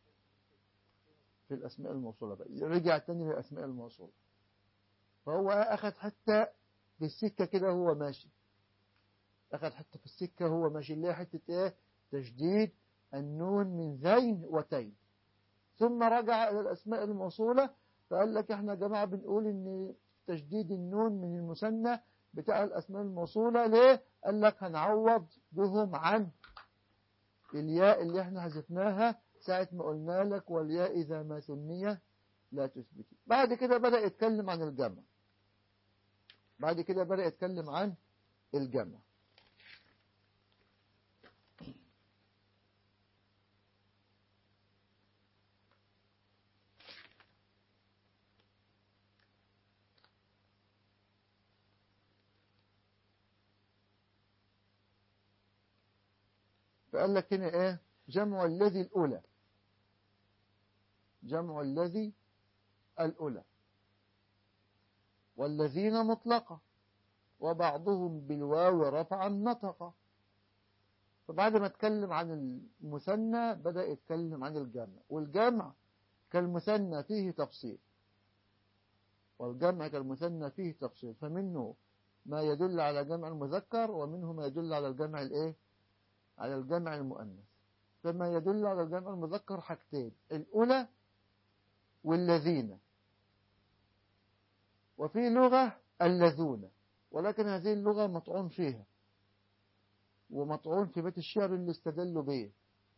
في الأسماء الموصولة بقى رجع تاني للأسماء الموصولة. فهو أخذ حتى في السكة كده هو ماشي، أخذ حتى في السكة هو ماشي اللي هي حتة إيه؟ تشديد النون من ذين وتين. ثم رجع إلى الأسماء الموصولة فقال لك إحنا يا جماعة بنقول إن تشديد النون من المثنى بتاع الأسماء الموصولة. ليه؟ قال لك هنعوض بهم عن الياء اللي إحنا حذفناها ساعة ما قلنا لك والياء إذا ما ثنية لا تثبتي. بعد كده بدأ يتكلم عن الجمع. بعد كده بدأ يتكلم عن الجمع. فقال لك هنا ايه؟ جمع الذي الأولى. جمع الذي الأولى والذين مطلقة وبعضهم بالواو رفعا نطق. فبعد ما اتكلم عن المثنى بدأ يتكلم عن الجمع. والجمع كالمثنى فيه تفصيل، والجمع كالمثنى فيه تفصيل. فمنه ما يدل على جمع المذكر ومنه ما يدل على الجمع الايه؟ على الجمع المؤنث. فما يدل على الجمع المذكر حاجتين: الأولى والذين. وفي لغة اللذون، ولكن هذه اللغة مطعون فيها، ومطعون في بيت الشعر اللي استدلوا به.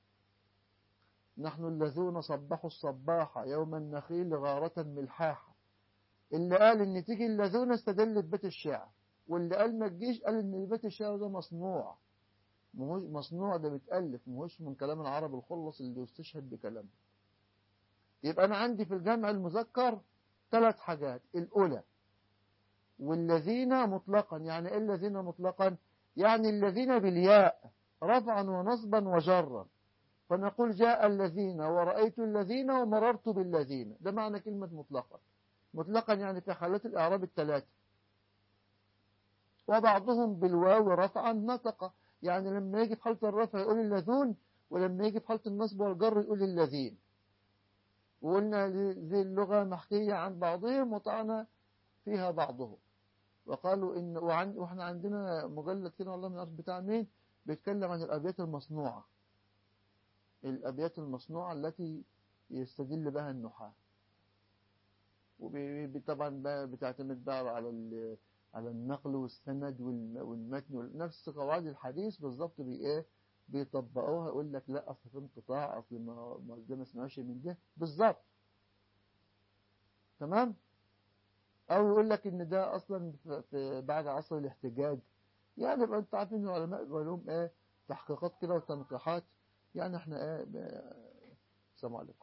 نحن الذون صبحوا الصباح يوم النخيل غارة ملحاحة. اللي قال ان تيجي اللذون استدل ببيت الشعر، واللي قال ما تجيش قال ان بيت الشعر ده مصنوع. مصنوع ده بيتألف، مش من كلام العرب الخلص اللي يستشهد بكلامه. يبقى أنا عندي في الجمع المذكر 3 حاجات: الأولى والذين مطلقا. يعني إيه الذين مطلقا؟ يعني الذين بالياء رفعا ونصبا وجرا. فنقول جاء الذين ورأيت الذين ومررت بالذين. ده معنى كلمة مطلقا. مطلقا يعني في حالات الإعراب 3. وبعضهم بالواو رفعا نطق، يعني لما يجي في حالة الرفع يقول اللذون، ولما يجي في حالة النصب والجر يقول الذين. وقلنا ذي اللغة محكية عن بعضهم وطعنا فيها بعضهم. وقالوا إن وإحنا عندنا مجلد كده والله من الأرض بتاع مين بيتكلم عن الأبيات المصنوعة. الأبيات المصنوعة التي يستدل بها النحاة. وطبعا بتعتمد بقى على النقل والسند والمتن، نفس قواعد الحديث بالظبط. بيطبقوها. يقول لك لا أصل في انقطاع، أصل ما ده ما اسمهاش من ده بالظبط. تمام. أو يقول لك إن ده أصلا في بعد عصر الاحتجاج. يعني بقى أنت عارفين العلماء بيبقى لهم تحقيقات كده وتنقيحات. يعني إحنا السلام عليكم.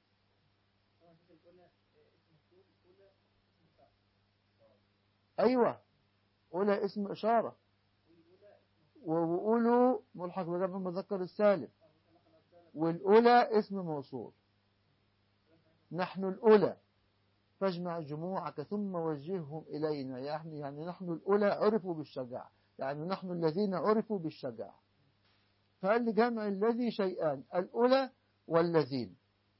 أيوة، أولى اسم إشارة، وقولوا ملحق بجمع المذكر السالم، والأولى اسم موصول. نحن الأولى فاجمع جموعك ثم وجههم إلينا. يعني نحن الأولى عرفوا بالشجاعة، يعني نحن الذين عرفوا بالشجاعة. فقال لي جمع الذي شيئان: الأولى والذين.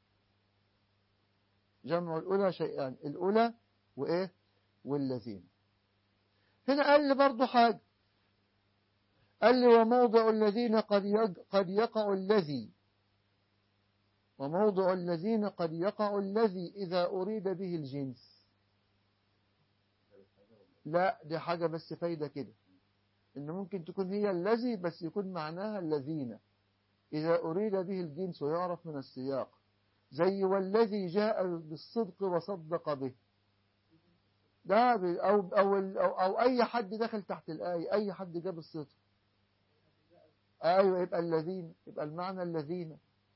جمع الأولى شيئان: الأولى والذين. هنا قال لي برضو حاجة، قال لي وموضع الذين قد يقع الذي. وموضع الذين قد يقع الذي إذا أريد به الجنس. لا، دي حاجة بس فايدة كده، إن ممكن تكون هي الذي بس يكون معناها الذين إذا أريد به الجنس ويعرف من السياق. زي والذي جاء بالصدق وصدق به. ده أو أي حد دخل تحت الآية، أي حد جاب الصدق. أيوة، يبقى الذين، يبقى المعنى الذين.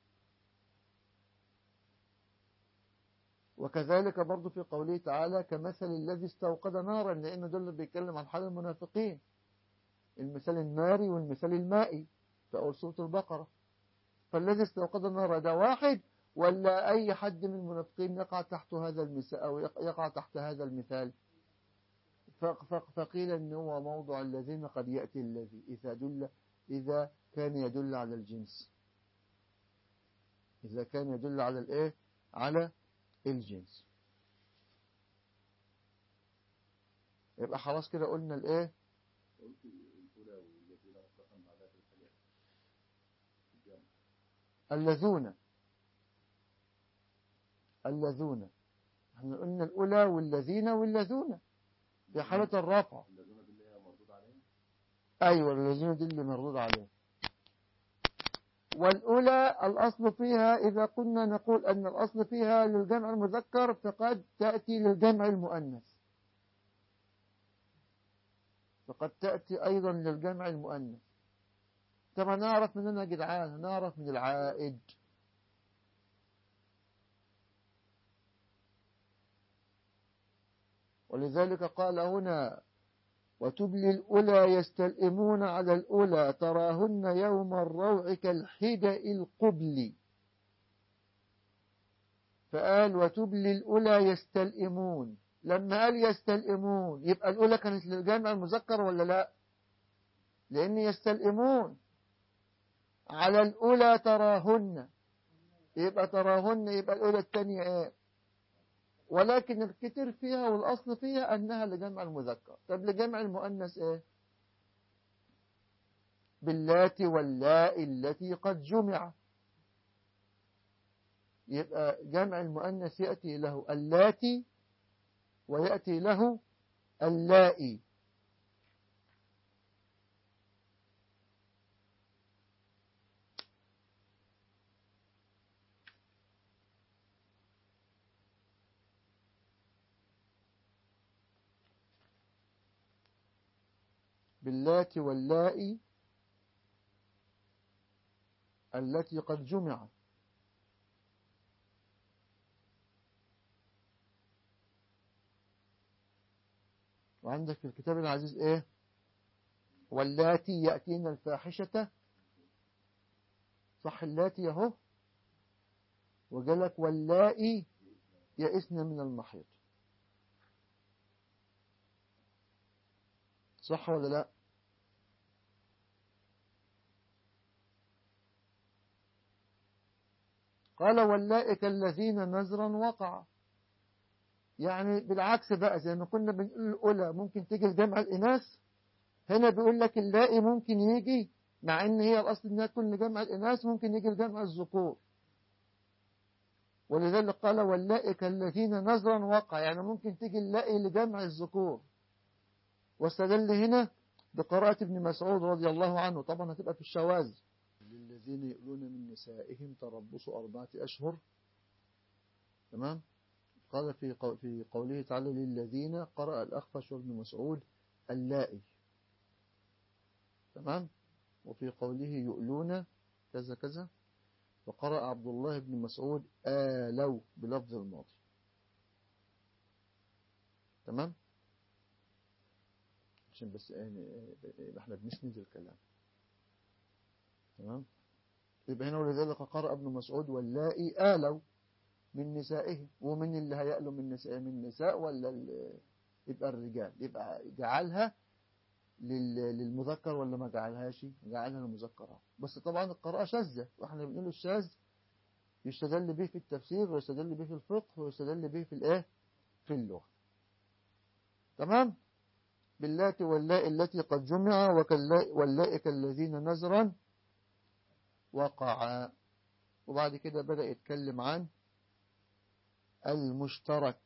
وكذلك برضو في قوله تعالى كمثل الذي استوقد نارا، لأن دول بيتكلم عن حال المنافقين. المثال الناري والمثال المائي في أول سورة البقرة. فالذي استوقد النار ده واحد، ولا أي حد من المنافقين يقع تحت هذا المثال أو يقع تحت هذا المثال؟ فقيل إن هو موضع الذين قد يأتي الذي إذا كان يدل على الجنس. إذا كان يدل على على الجنس. يبقى خلاص كده قلنا اللذون. احنا قلنا الأولى والذين واللذون في حالة الرفع. أيوة، اللذون دي اللي مردود عليه. والأولى الأصل فيها إذا كنا نقول أن الأصل فيها للجمع المذكر فقد تأتي للجمع المؤنث، فقد تأتي أيضا للجمع المؤنث. كما نعرف مننا يا جدعان، نعرف من العائد. ولذلك قال هنا وتبلي الأولى يستلئمون على الأولى تراهن يوم الروع كالحدأ القبل، فقال وتبلي الأولى يستلئمون. لما قال يستلئمون يبقى الأولى كانت للجمع المذكر ولا لا؟ لأن يستلئمون على الأولى تراهن، يبقى تراهن يبقى الأولى الثانية إيه؟ ولكن الكتير فيها والأصل فيها أنها لجمع المذكر. طب لجمع المؤنث إيه؟ باللاتي واللاء التي قد جمع. يبقى جمع المؤنث يأتي له اللاتي ويأتي له اللائي. باللاتي واللائي التي قد جمع. وعندك في الكتاب العزيز ايه؟ واللاتي يأتين الفاحشة، صح؟ اللاتي اهو، وجالك واللائي يئسن من المحيض، صح ولا لا؟ قال واللائك الذين نزرا وقع. يعني بالعكس بقى، زي ما كنا بنقول الأولى ممكن تيجي لجمع الإناث، هنا بيقول لك اللائي ممكن يجي، مع ان هي الأصل انها تكون لجمع الإناث، ممكن يجي لجمع الذكور. ولذلك قال واللائك الذين نزرا وقع، يعني ممكن تيجي اللائي لجمع الذكور. واستدل هنا بقراءة ابن مسعود رضي الله عنه، طبعا هتبقى في الشواذ، للذين يؤلون من نسائهم تربص 4 أشهر. تمام. قال في قوله تعالى للذين، قرأ الأخفش وابن مسعود اللائي. تمام. وفي قوله يؤلون كذا كذا، وقرأ عبد الله بن مسعود آلوا بلفظ الماضي. تمام. عشان بس احنا بنسند الكلام. تمام. يبقى هنا ولذلك قرأ ابن مسعود واللائي آلوا من نسائهم. ومن اللي هيألوا من نسائهم؟ من النساء ولا يبقى الرجال؟ يبقى جعلها للمذكر ولا ما جعلهاش؟ جعلها للمذكر. بس طبعا القراءة شاذة، واحنا بنقول الشاذ يستدل به في التفسير ويستدل به في الفقه ويستدل به في الايه؟ في اللغة. تمام. باللات واللاء التي قد جمع واللائك الذين نزرا وقعا. وبعد كده بدأ يتكلم عن المشترك،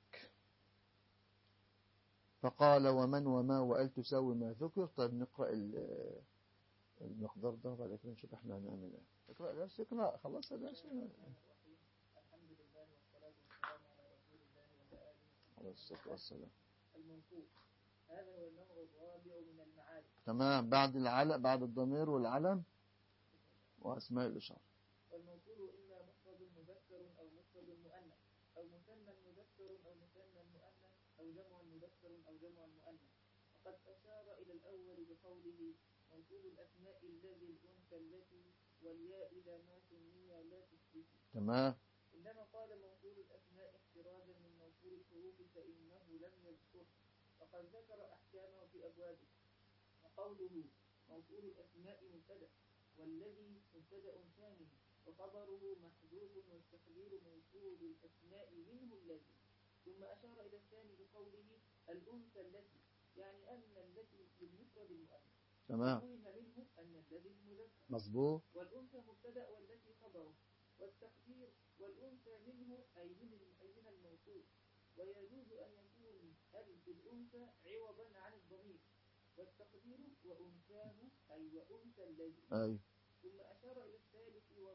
فقال ومن وما وأل تساوي ما ذكر. طيب نقرأ المقدار ده وبعد كده نشوف احنا هنعمل ايه. اقرأ درس، اقرأ خلاص درس. الحمد لله والصلاة والسلام على رسول الله وعلى آله عليه الصلاة والسلام. المنصوب. هذا هو النوع الرابع من المعارف. تمام. بعد العلم، بعد الضمير والعلم وأسماء الإشارة. والموصول إما مفرد مذكر أو مفرد مؤنث أو مثنى مذكر أو مثنى مؤنث أو جمع مذكر أو جمع مؤنث. وقد أشار إلى الأول بقوله موصول الأسماء الذي الأنثى التي والياء إذا ما سمي لا تشبه. تمام. إنما قال موصول الأسماء احترازا من موصول الحروف فإنه لم يذكر، وقد ذكر أحكامه في أبوابه. وقوله موصول الأسماء مبتدأ، والذي مبتدأ ثاني وخبره محذوف، والتقدير موصول الأسماء منه الذي. ثم أشار إلى الثاني بقوله الأنثى التي، يعني أن التي للمفرد المؤنث. تمام. وفهم منه أن الذي المذكر. مظبوط. والأنثى مبتدأ والتي خبره، والتقدير والأنثى منه أي من الموصول. ويجوز أن يكون ألف الأنثى عوضا عن الضمير، والتقدير وأنثاه أي وأنثى الذي. أي. ثم أشار إلى الثالث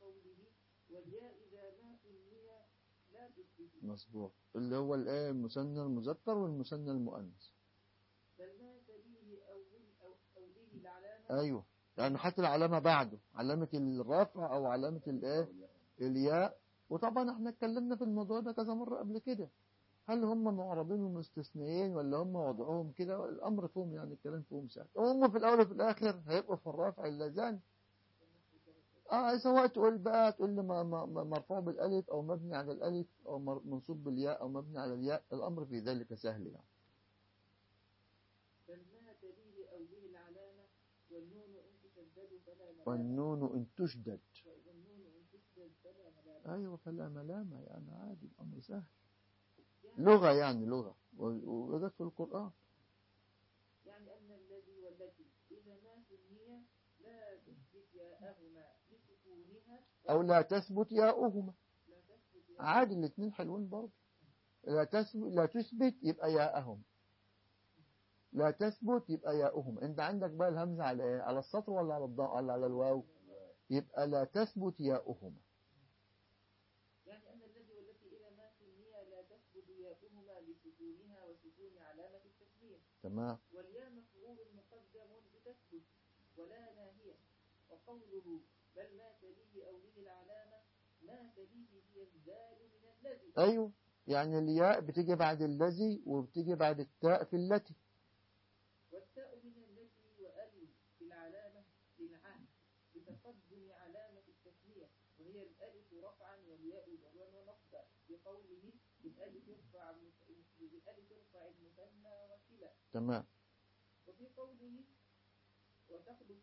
قوله والياء إذا ما سمي لا تثبت. مظبوط، اللي هو الايه المثنى المذكر والمثنى المؤنث. بل ما تليه أوليه العلامة. ايوه، يعني حتى العلامة بعده علامة الرفع او علامة الايه الياء. وطبعا احنا اتكلمنا في الموضوع ده كذا مرة قبل كده، هل هم معربين ومستثنيين ولا هم وضعهم كده؟ الامر فيهم يعني الكلام فيهم سهل، هم في الاول وفي الاخر هيبقوا في الرفع اللذان. سواء تقول بقى تقول لي مرفوع بالالف او مبني على الالف او منصوب بالياء او مبني على الياء، الامر في ذلك سهل يعني. بل ما تليه أوليه العلامة والنون إن تشدد فلا ملامة. والنون ان تشدد. والنون إن تشدد فلا ملامة. ايوه فلا ملامة، يعني عادي الامر سهل. لغة يعني لغة وجدت في القرآن. يعني أن الذي والتي إذا ما سمي لا تثبت ياءهما لسكونها او لا تثبت ياؤهما، لا تثبت عادي الاثنين حلوين برضه. لا تثبت يبقى ياءهم، لا تثبت يبقى ياؤهم. انت عندك بقى الهمزة على ايه؟ على السطر ولا على الضاء ولا على الواو؟ يبقى لا تثبت ياؤهما. يعني أن الذي والتي إذا ما سمي لا تثبت ياؤهما لسكونها وسكون علامة التسمية. تمام. والياء مفعول مقدم بتثبت ولا ناهية. وقوله بل ما تليه أوليه العلامة ما تليه هي الذال من الذي. ايوه، يعني الياء بتيجي بعد الذي وبتيجي بعد التاء في التي. والتاء من التي وأل في العلامة للعهد بتقدم علامة التسمية وهي الألف رفعا والياء جرا ونصبا بقوله بالألف يرفع المثنى وكلا. تمام. وفي قوله وتخلف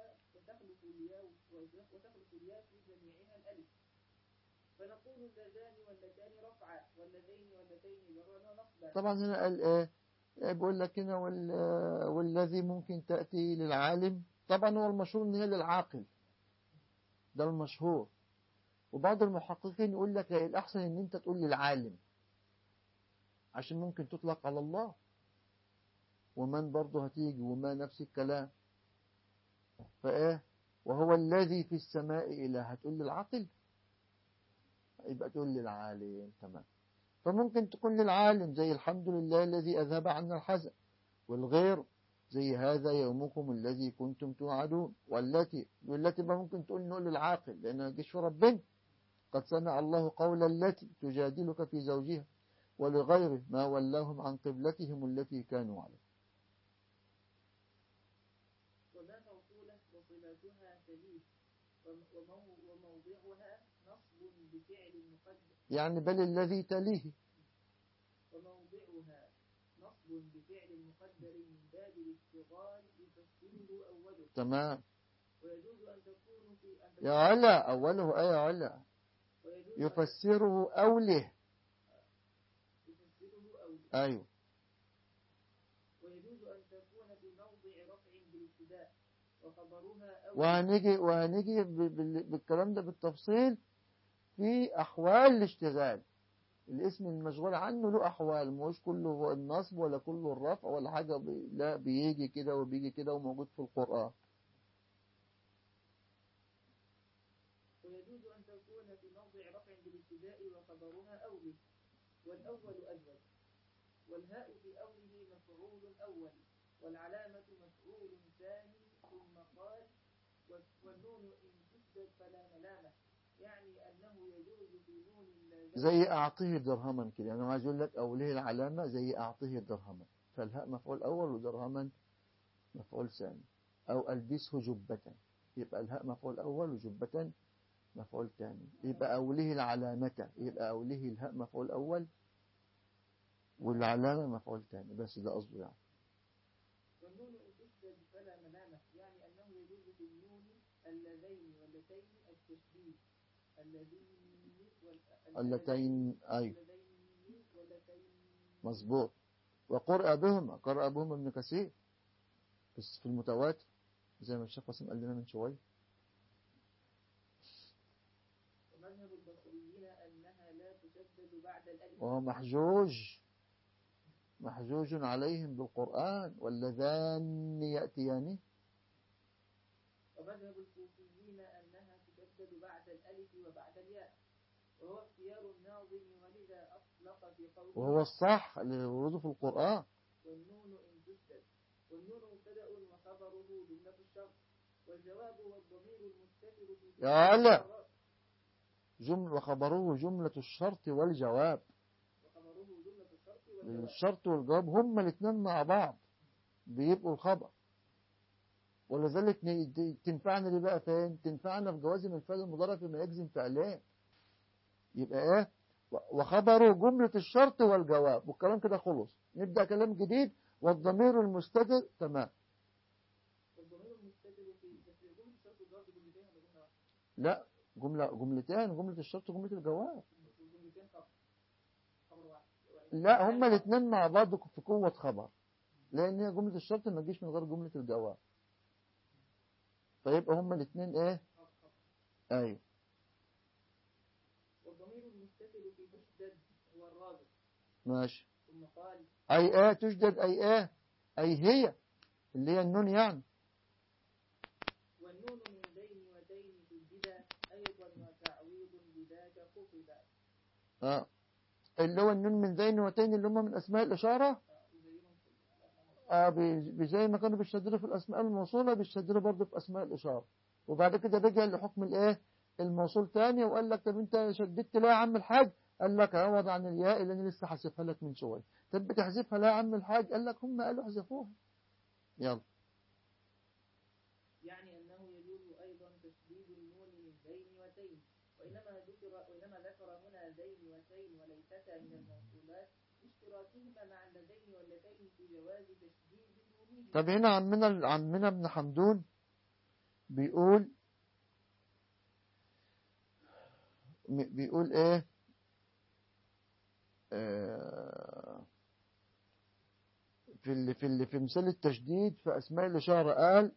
الياء في جميعها الألف فنقول اللذان واللتان رفعا واللذين واللتين جرا ونصبا. طبعا هنا قال ايه؟ بيقول لك هنا والذي ممكن تأتي للعالم، طبعا هو المشهور ان هي للعاقل، ده المشهور. وبعض المحققين يقول لك الأحسن ان انت تقول للعالم عشان ممكن تطلق على الله، ومن برضه هتيجي وما نفس الكلام. فايه وهو الذي في السماء إله، هتقول للعاقل يبقى تقول للعالم. تمام. فممكن تكون للعالم زي الحمد لله الذي أذهب عنا الحزن، والغير زي هذا يومكم الذي كنتم توعدون. والتي بقى ممكن تقول نقول للعاقل لأنها جيش في ربنا، قد سمع الله قول التي تجادلك في زوجها ولغيره ما ولاهم عن قبلتهم التي كانوا عليها. وما موصولة وصلاتها تليه وموضعها نصب بفعل مقدم. يعني بل الذي تليه. وموضعها نصب بفعل مقدر من باب الاشتغال يفسره أوله. تمام. ويجوز أن تكون يا علا أوله أي علا يفسره أوله. أيوه. ويجوز أن تكون في موضع رفع بالابتداء وخبرها أوله. وهنيجي بالكلام ده بالتفصيل في أحوال الاشتغال. الاسم المشغول عنه له أحوال، مش كله النصب ولا كله الرفع ولا حاجة لا بيجي كده وبيجي كده وموجود في القرآن. ويجوز أن تكون في موضع رفع بالابتداء وخبرها أوله والأول أجود. والهاء في أوله مفعول أول والعلامة مفعول ثاني ثم قال والنون إن تشدد فلا ملامة، يعني أنه يجوز في نون زي أعطيه درهما كده، يعني عايز يقول لك أوله العلامة زي أعطيه درهما، فالهاء مفعول أول ودرهما مفعول ثاني. أو ألبسه جبة، يبقى الهاء مفعول أول وجبة مفعول ثاني. يبقى أوله العلامة، يبقى أوله الهاء مفعول أول والعلامة مفعول ثاني، بس ده قصده يعني. والنون إن تشدد فلا ملامة، يعني أنه يجوز في النون اللذين واللتين التشديد اللتين. أيوه مظبوط. وقرأ بهما، قرأ بهما ابن كثير بس في المتواتر زي ما الشيخ قاسم قال لنا من شوية. ومذهب البصريين أنها لا تشدد بعد الألف، وهو محجوج عليهم بالقرآن واللذان يأتيانه. ومذهب الكوفيين أنها تشدد بعد الألف وبعد الياء، وهو اختيار الناظم، ولذا أطلق في قوله وهو الصح اللي وروده في القرآن. والنون إن تشدد، والنون مبتدأ وخبره جملة الشرط، والجواب هو الضمير المستتر في يا لا، وخبره جملة الشرط والجواب. وخبره جملة الشرط والجواب. الشرط والجواب هما الاثنين مع بعض بيبقوا الخبر، ولذلك تنفعنا دي بقى فين؟ تنفعنا في جوازم الفعل المضارع فيما يجزم فعلين. يبقى ايه؟ وخبره جملة الشرط والجواب، والكلام كده خلص. نبدأ كلام جديد. والضمير المستتر. تمام. والضمير المستتر في جملة الشرط والجواب جملتين ولا جملة واحدة؟ لا، جملتين، جملة الشرط وجملة الجواب. جملتين خبر واحد. لا، هما الاثنين مع بعض في قوة خبر، لأن هي جملة الشرط ما تجيش من غير جملة الجواب. فيبقى هما الاثنين ايه؟ ايوه. والضمير المستتر في تشدد هو الرابط. ماشي. ثم قال اي ايه تشدد؟ اي ايه؟ اي هي اللي هي النون يعني. والنون من بين وتين شددا أيضا وتعويض بذاك خفضا. اللي هو النون من ذين وتين اللي هم من اسماء الاشاره. زي ما كانوا بيشتدروا في الاسماء الموصوله بيشتدروا برضه في اسماء الاشاره. وبعد كده رجع لحكم الايه؟ الموصول تاني، وقال لك طب انت شددت ليه يا عم الحاج؟ قال لك عوض عن الياء اللي انا لسه حاسبها لك من شويه. طب بتحذفها ليه يا عم الحاج؟ قال لك هم قالوا احذفوها. يلا. يعني أنه يجوز أيضا تشديد النون من ذين وتين، وإنما ذكر هنا ذين وتين وليستا من الموصولات اشتراكهما مع اللذين واللتين في جواز تشديد النون. طب هنا عمنا ابن حمدون بيقول ايه؟ في مثال التشديد في أسماء الإشارة قال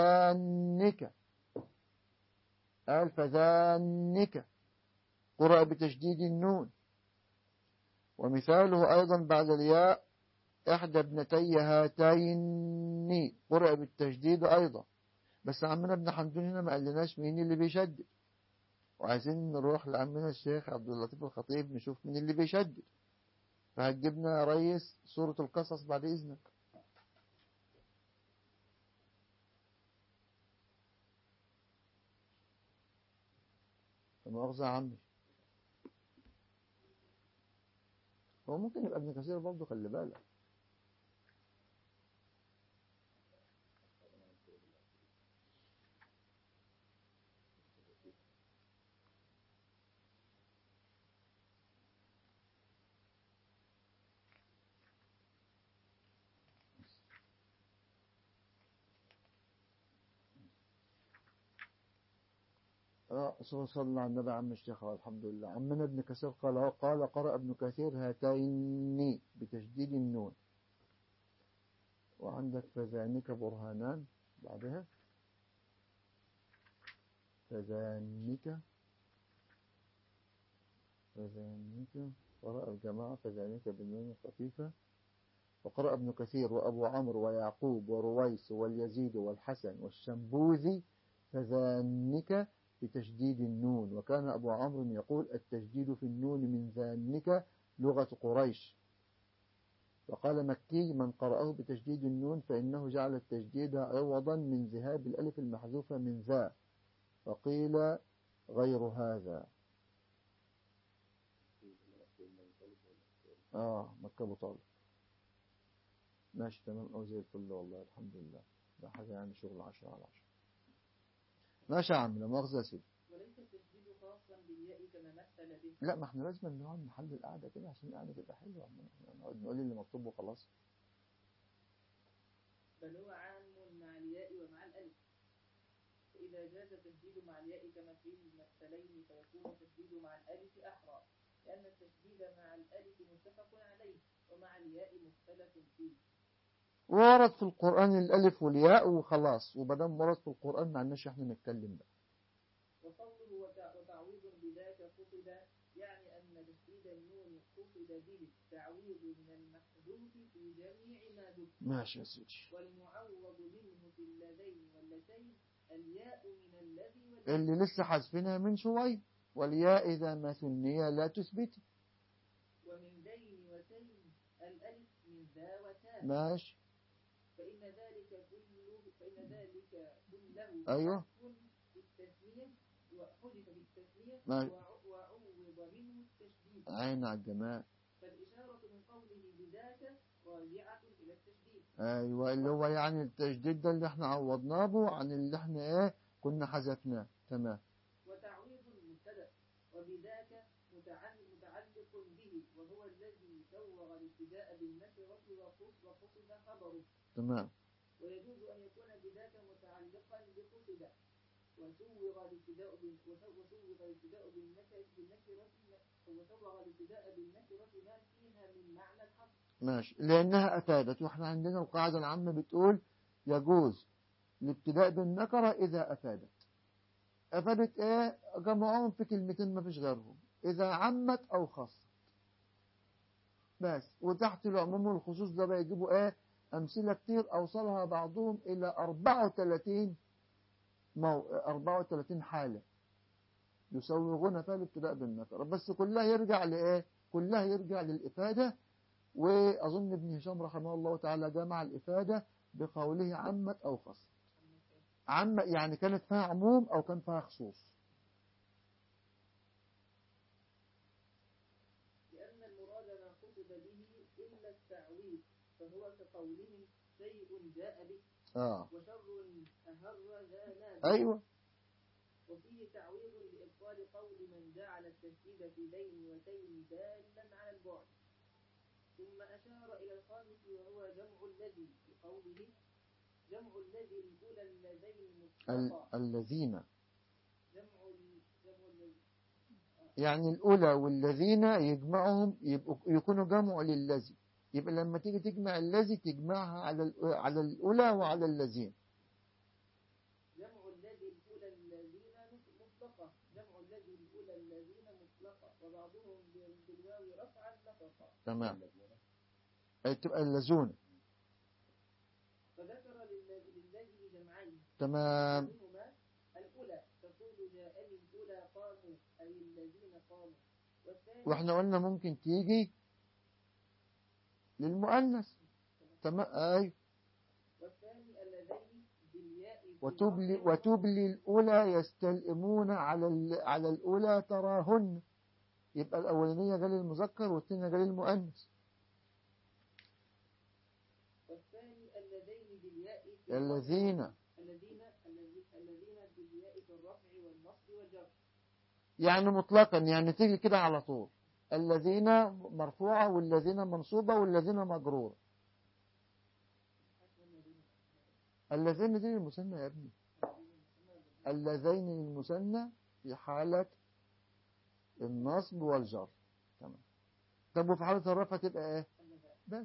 فذانك قرأ بتشديد النون. ومثاله أيضا بعد الياء إحدى ابنتي هاتين قرأ بالتشديد أيضا. بس عمنا ابن حمدون هنا ما قالناش مين اللي بيشدد، وعايزين نروح لعمنا الشيخ عبد اللطيف الخطيب نشوف مين اللي بيشدد. فهتجيبنا يا ريس سورة القصص بعد إذنك. مؤاخذة يا عمي. هو ممكن يبقى ابن كثير برضه، خلي بالك. صلى على النبي عم الشيخ. الحمد لله. عمنا ابن كثير قال قرأ ابن كثير هاتين بتشديد النون. وعندك فذانك برهانان بعدها. فذانك قرأ الجماعة فذانك بالنون الخفيفة. وقرأ ابن كثير وأبو عمرو ويعقوب ورويس واليزيد والحسن والشنبوذي فذانك بتشديد النون. وكان أبو عمرو يقول التشديد في النون من ذانك لغة قريش. وقال مكي من قرأه بتشديد النون فإنه جعل التشديد عوضا من ذهاب الألف المحذوفة من ذا. وقيل غير هذا. مكة أبو طالب. ماشي تمام أو زي الفل والله الحمد لله. ده حاجة يعني شغل 10/10. ماشي يا عم لا مؤاخذة يا سيدي. وليس التشديد خاصا بالياء كما مثل به. لا، ما احنا لازم نقعد نحل القعدة كده عشان القعدة تبقى حلوة. نقعد نقول اللي مكتوب وخلاص. بل هو عام مع الياء ومع الألف. فإذا جاز التشديد مع الياء كما في المثلين فيكون التشديد مع الألف أحرى، لأن التشديد مع الألف متفق عليه ومع الياء مختلف فيه. ورد في القرآن الألف والياء وخلاص. وبدام ورد في القرآن ما عندناش احنا نتكلم بقى. وقوله وتعويض بذاك خفض، يعني أن تشديد النون خفض به التعويض من المحذوف في جميع ما ذكر. ماشي يا سيدي. والمعوض منه في اللذين واللتين الياء من الذي والذي اللي لسه حذفينها من شوية، والياء إذا ما ثنية لا تثبت. ومن ذين وتين الألف من ذا وتاء ماشي. فإن ذلك كله أيوه. حذف بالتثنية وحذف بالتثنية ماشي. وعوض منه التشديد. عين على الجماع. فالإشارة من قوله بذاك راجعة إلى التشديد. أيوه، اللي هو يعني التجديد ده اللي احنا عوضناه به عن اللي احنا ايه كنا حذفناه. تمام. وتعويض المبتدأ وبذاك متعلق به، وهو الذي سوغ الابتداء بالنكرة وقصد خبره. تمام. ويجوز أن يكون بذاك متعلقا بقصد، وسوغ الابتداء بالنكرة ما فيها من معنى الحصر. ماشي، لأنها أفادت، واحنا عندنا القاعدة العامة بتقول يجوز الابتداء بالنكرة إذا أفادت. أفادت إيه؟ جمعهم في كلمتين ما فيش غيرهم، إذا عمت أو خصت بس. وتحت العموم والخصوص ده بقى يجيبوا إيه؟ أمثلة كتير أوصلها بعضهم إلى 34 حالة يسوغون فيها الابتداء بالنكرة، بس كلها يرجع لإيه؟ كلها يرجع للإفادة. وأظن ابن هشام رحمه الله تعالى جمع الإفادة بقوله عمت أو خصت. عم يعني كانت فيها عموم أو كان فيها خصوص. لأن المراد ما قصد به إلا التعويض، فهو كقولهم شيء جاء به وشر أهر ذا نادى. أيوة. وفيه تعويض لإبطال قول من جعل التشديد في ذين وتين دالا على البعد. ثم أشار إلى الخامس وهو جمع الذي بقوله جمع الذي الأولى اللذين الذين جمع الذي يعني الأولى والذين يجمعهم يكونوا جمع للذي. يبقى لما تيجي تجمع الذي تجمعها على الأولى وعلى الذين. جمع الذي الأولى الذين مطلقة. جمع الذي الأولى الذين مطلقة، وبعضهم بالواو رفعا نطقا. تمام. تبقى اللزون. فذكر للذي جمعين. تمام. الأولى تقول جاءني الأولى قاموا أي الذين قاموا. واحنا قلنا ممكن تيجي للمؤنث. تمام. أي. والثاني اللذين بالياء وتبلي الأولى يستلئمون على الأولى تراهن. يبقى الأولانية جال المذكر والثانية جال المؤنث. والثاني اللذين بالياء الذين بالياء في الرفع والنصب والجر. يعني مطلقا، يعني تيجي كده على طول. الذين مرفوعة والذين منصوبة والذين مجرورة. اللذين دي المثنى يا ابني. اللذين المثنى في حالة النصب والجر. تمام. طب وفي حالة الرفع تبقى ايه؟ بس.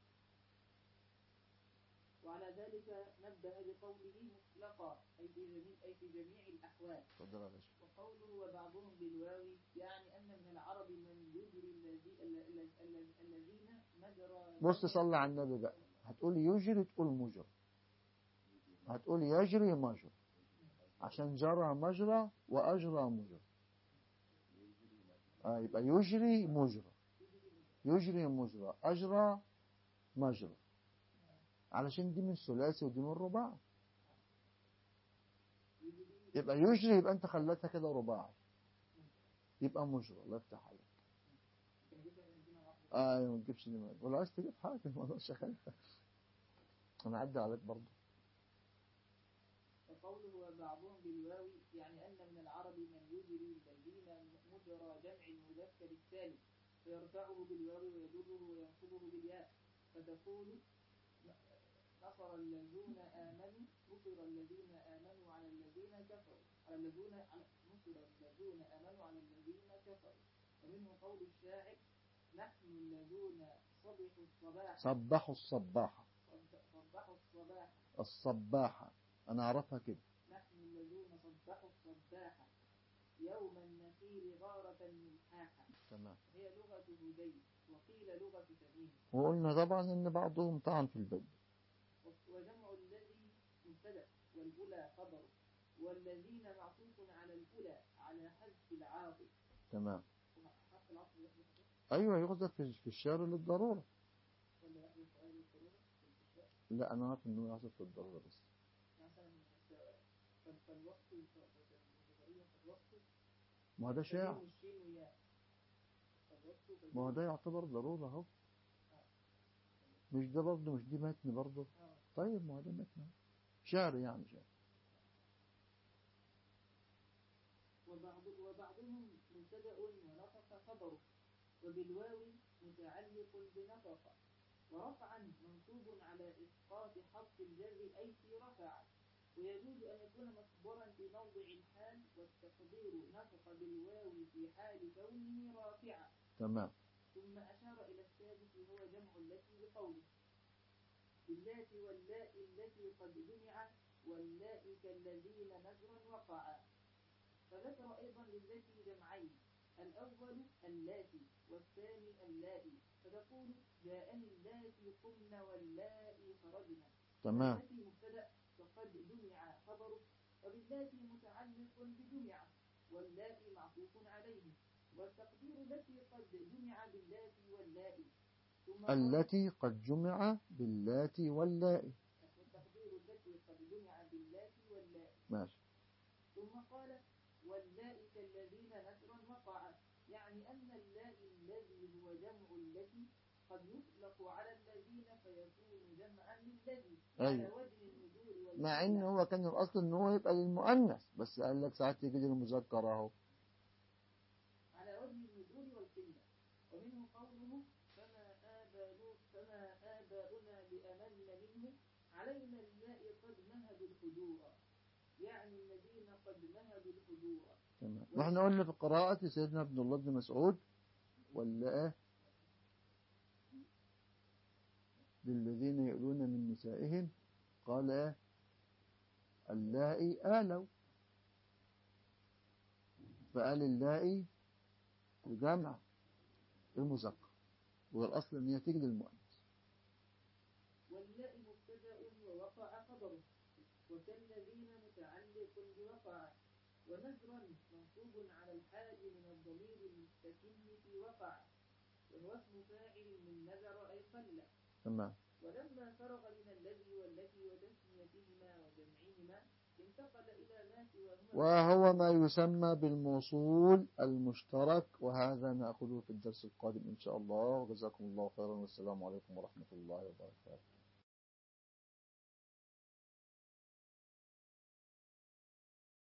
وعلى ذلك نبه بقوله مطلقا أي في جميع الأحوال. وقوله وبعضهم بالواو يعني أن من العرب من يجري الذين مجرى. بص صلى على النبي بقى. هتقول يجري تقول مجرى. هتقول يجري مجرى عشان جرى مجرى وأجرى مجرى. يبقى يجري مجرى، يجري مجرى، أجرى مجرى، علشان دي من الثلاثي ودي من الرباع. يبقى يجري يبقى أنت خلتها كده رباعي، يبقى مجرى. الله يفتح عليك. ما تجيبش دماغ ولا عايز تجيب حاجة الموضوع شغال. أنا أعدي عليك برضه. وقوله وبعضهم بالواو يعني أن من العرب من يجري الذين مجرى جمع المذكر الثالث فيرفعه بالواو ويجره وينصبه بالياء. فتقول نصر الذين آمنوا نصر الذين آمنوا على الذين كفروا نصر الذين آمنوا على الذين كفروا. ومنه قول الشاعر نحن الذين صبحوا الصباحة الصباحة. أنا أعرفها كده. نحن الذين صبحوا الصباحة يوم النخيل غارة ملحاحة. تمام. هي لغة هذيل وقيل لغة تميم. وقلنا طبعا إن بعضهم طعن في البيت. وجمع الذي مبتدأ والأولى خبر والذين معطوف على الأولى على حذف العاطف. تمام. حذف العاطف يحذف حذف أيوة يحذف في الشعر للضرورة. ولا يحذف غير الضرورة في الإنشاء؟ لا أنا عارف إنه يحذف في الضرورة بس. مثلا فالوقت فالوقت ما هو ده شاعر. الشين وياء. ما هو ده يعتبر ضرورة أهو. مش ده برضه، مش دي متن برضه. طيب ما هو ده متن شعر يعني شعر. وبعضهم مبتدأ ونطق خبره وبالواو متعلق بنطق ورفعا منصوب على إسقاط حرف الجر أي في رفع ويجوز أن يكون مصدرا في موضع الحال والتقدير نطق بالواو في حال كونه رافعا. تمام. ثم أشار إلى الثالث وهو جمع التي بقوله باللات واللاء التي قد جمع واللاء كالذين نزرا وقعا. فذكر أيضا للتي جمعين الأول اللاتي والثاني اللائي فتقول جاءني اللاتي قمن واللائي خرجنا. تمام. التي مبتدأ وقد جمع خبره وباللاتي متعلق بجمع واللائي معطوف عليه والتقدير التي قد جمع باللاتي واللائي التي قد جمع باللاتي واللائي. والتقدير التي قد جمع باللاتي واللائي. ماشي. ثم قال واللائي كالذين نسرا وقع يعني أن اللائي الذي هو جمع التي قد يطلق على الذين فيكون جمعا للذي. أيوه. على وجه النذور مع إنه هو كان الأصل إنه هو يبقى للمؤنث بس قال لك ساعات يجي للمذكر أهو. على وجه النذور والقلة. ومنه قوله فما آباؤنا بأمن منه علينا اللائي قد نهبوا الحجور يعني الذين قد نهبوا الحجور. تمام. واحنا قلنا في قراءة سيدنا عبد الله بن مسعود واللائي للذين يؤلون من نسائهم قال اللائي آلوا فقال اللائي الجمع المذكر والأصل أن هي تيجي للمؤنث. واللائي مبتدأ ووقع خبره وكالذين متعلق بوقع ونذرا منصوب على الحال من الضمير المستتم في وقع وهو اسم فاعل من نذر أي قل. تمام. ولما فرغ من الذي والتي وتسميتهما وجمعهما انتقل إلى ما سواهما وهو ما يسمى بالموصول المشترك وهذا نأخذه في الدرس القادم إن شاء الله. وجزاكم الله خيرا والسلام عليكم ورحمة الله وبركاته.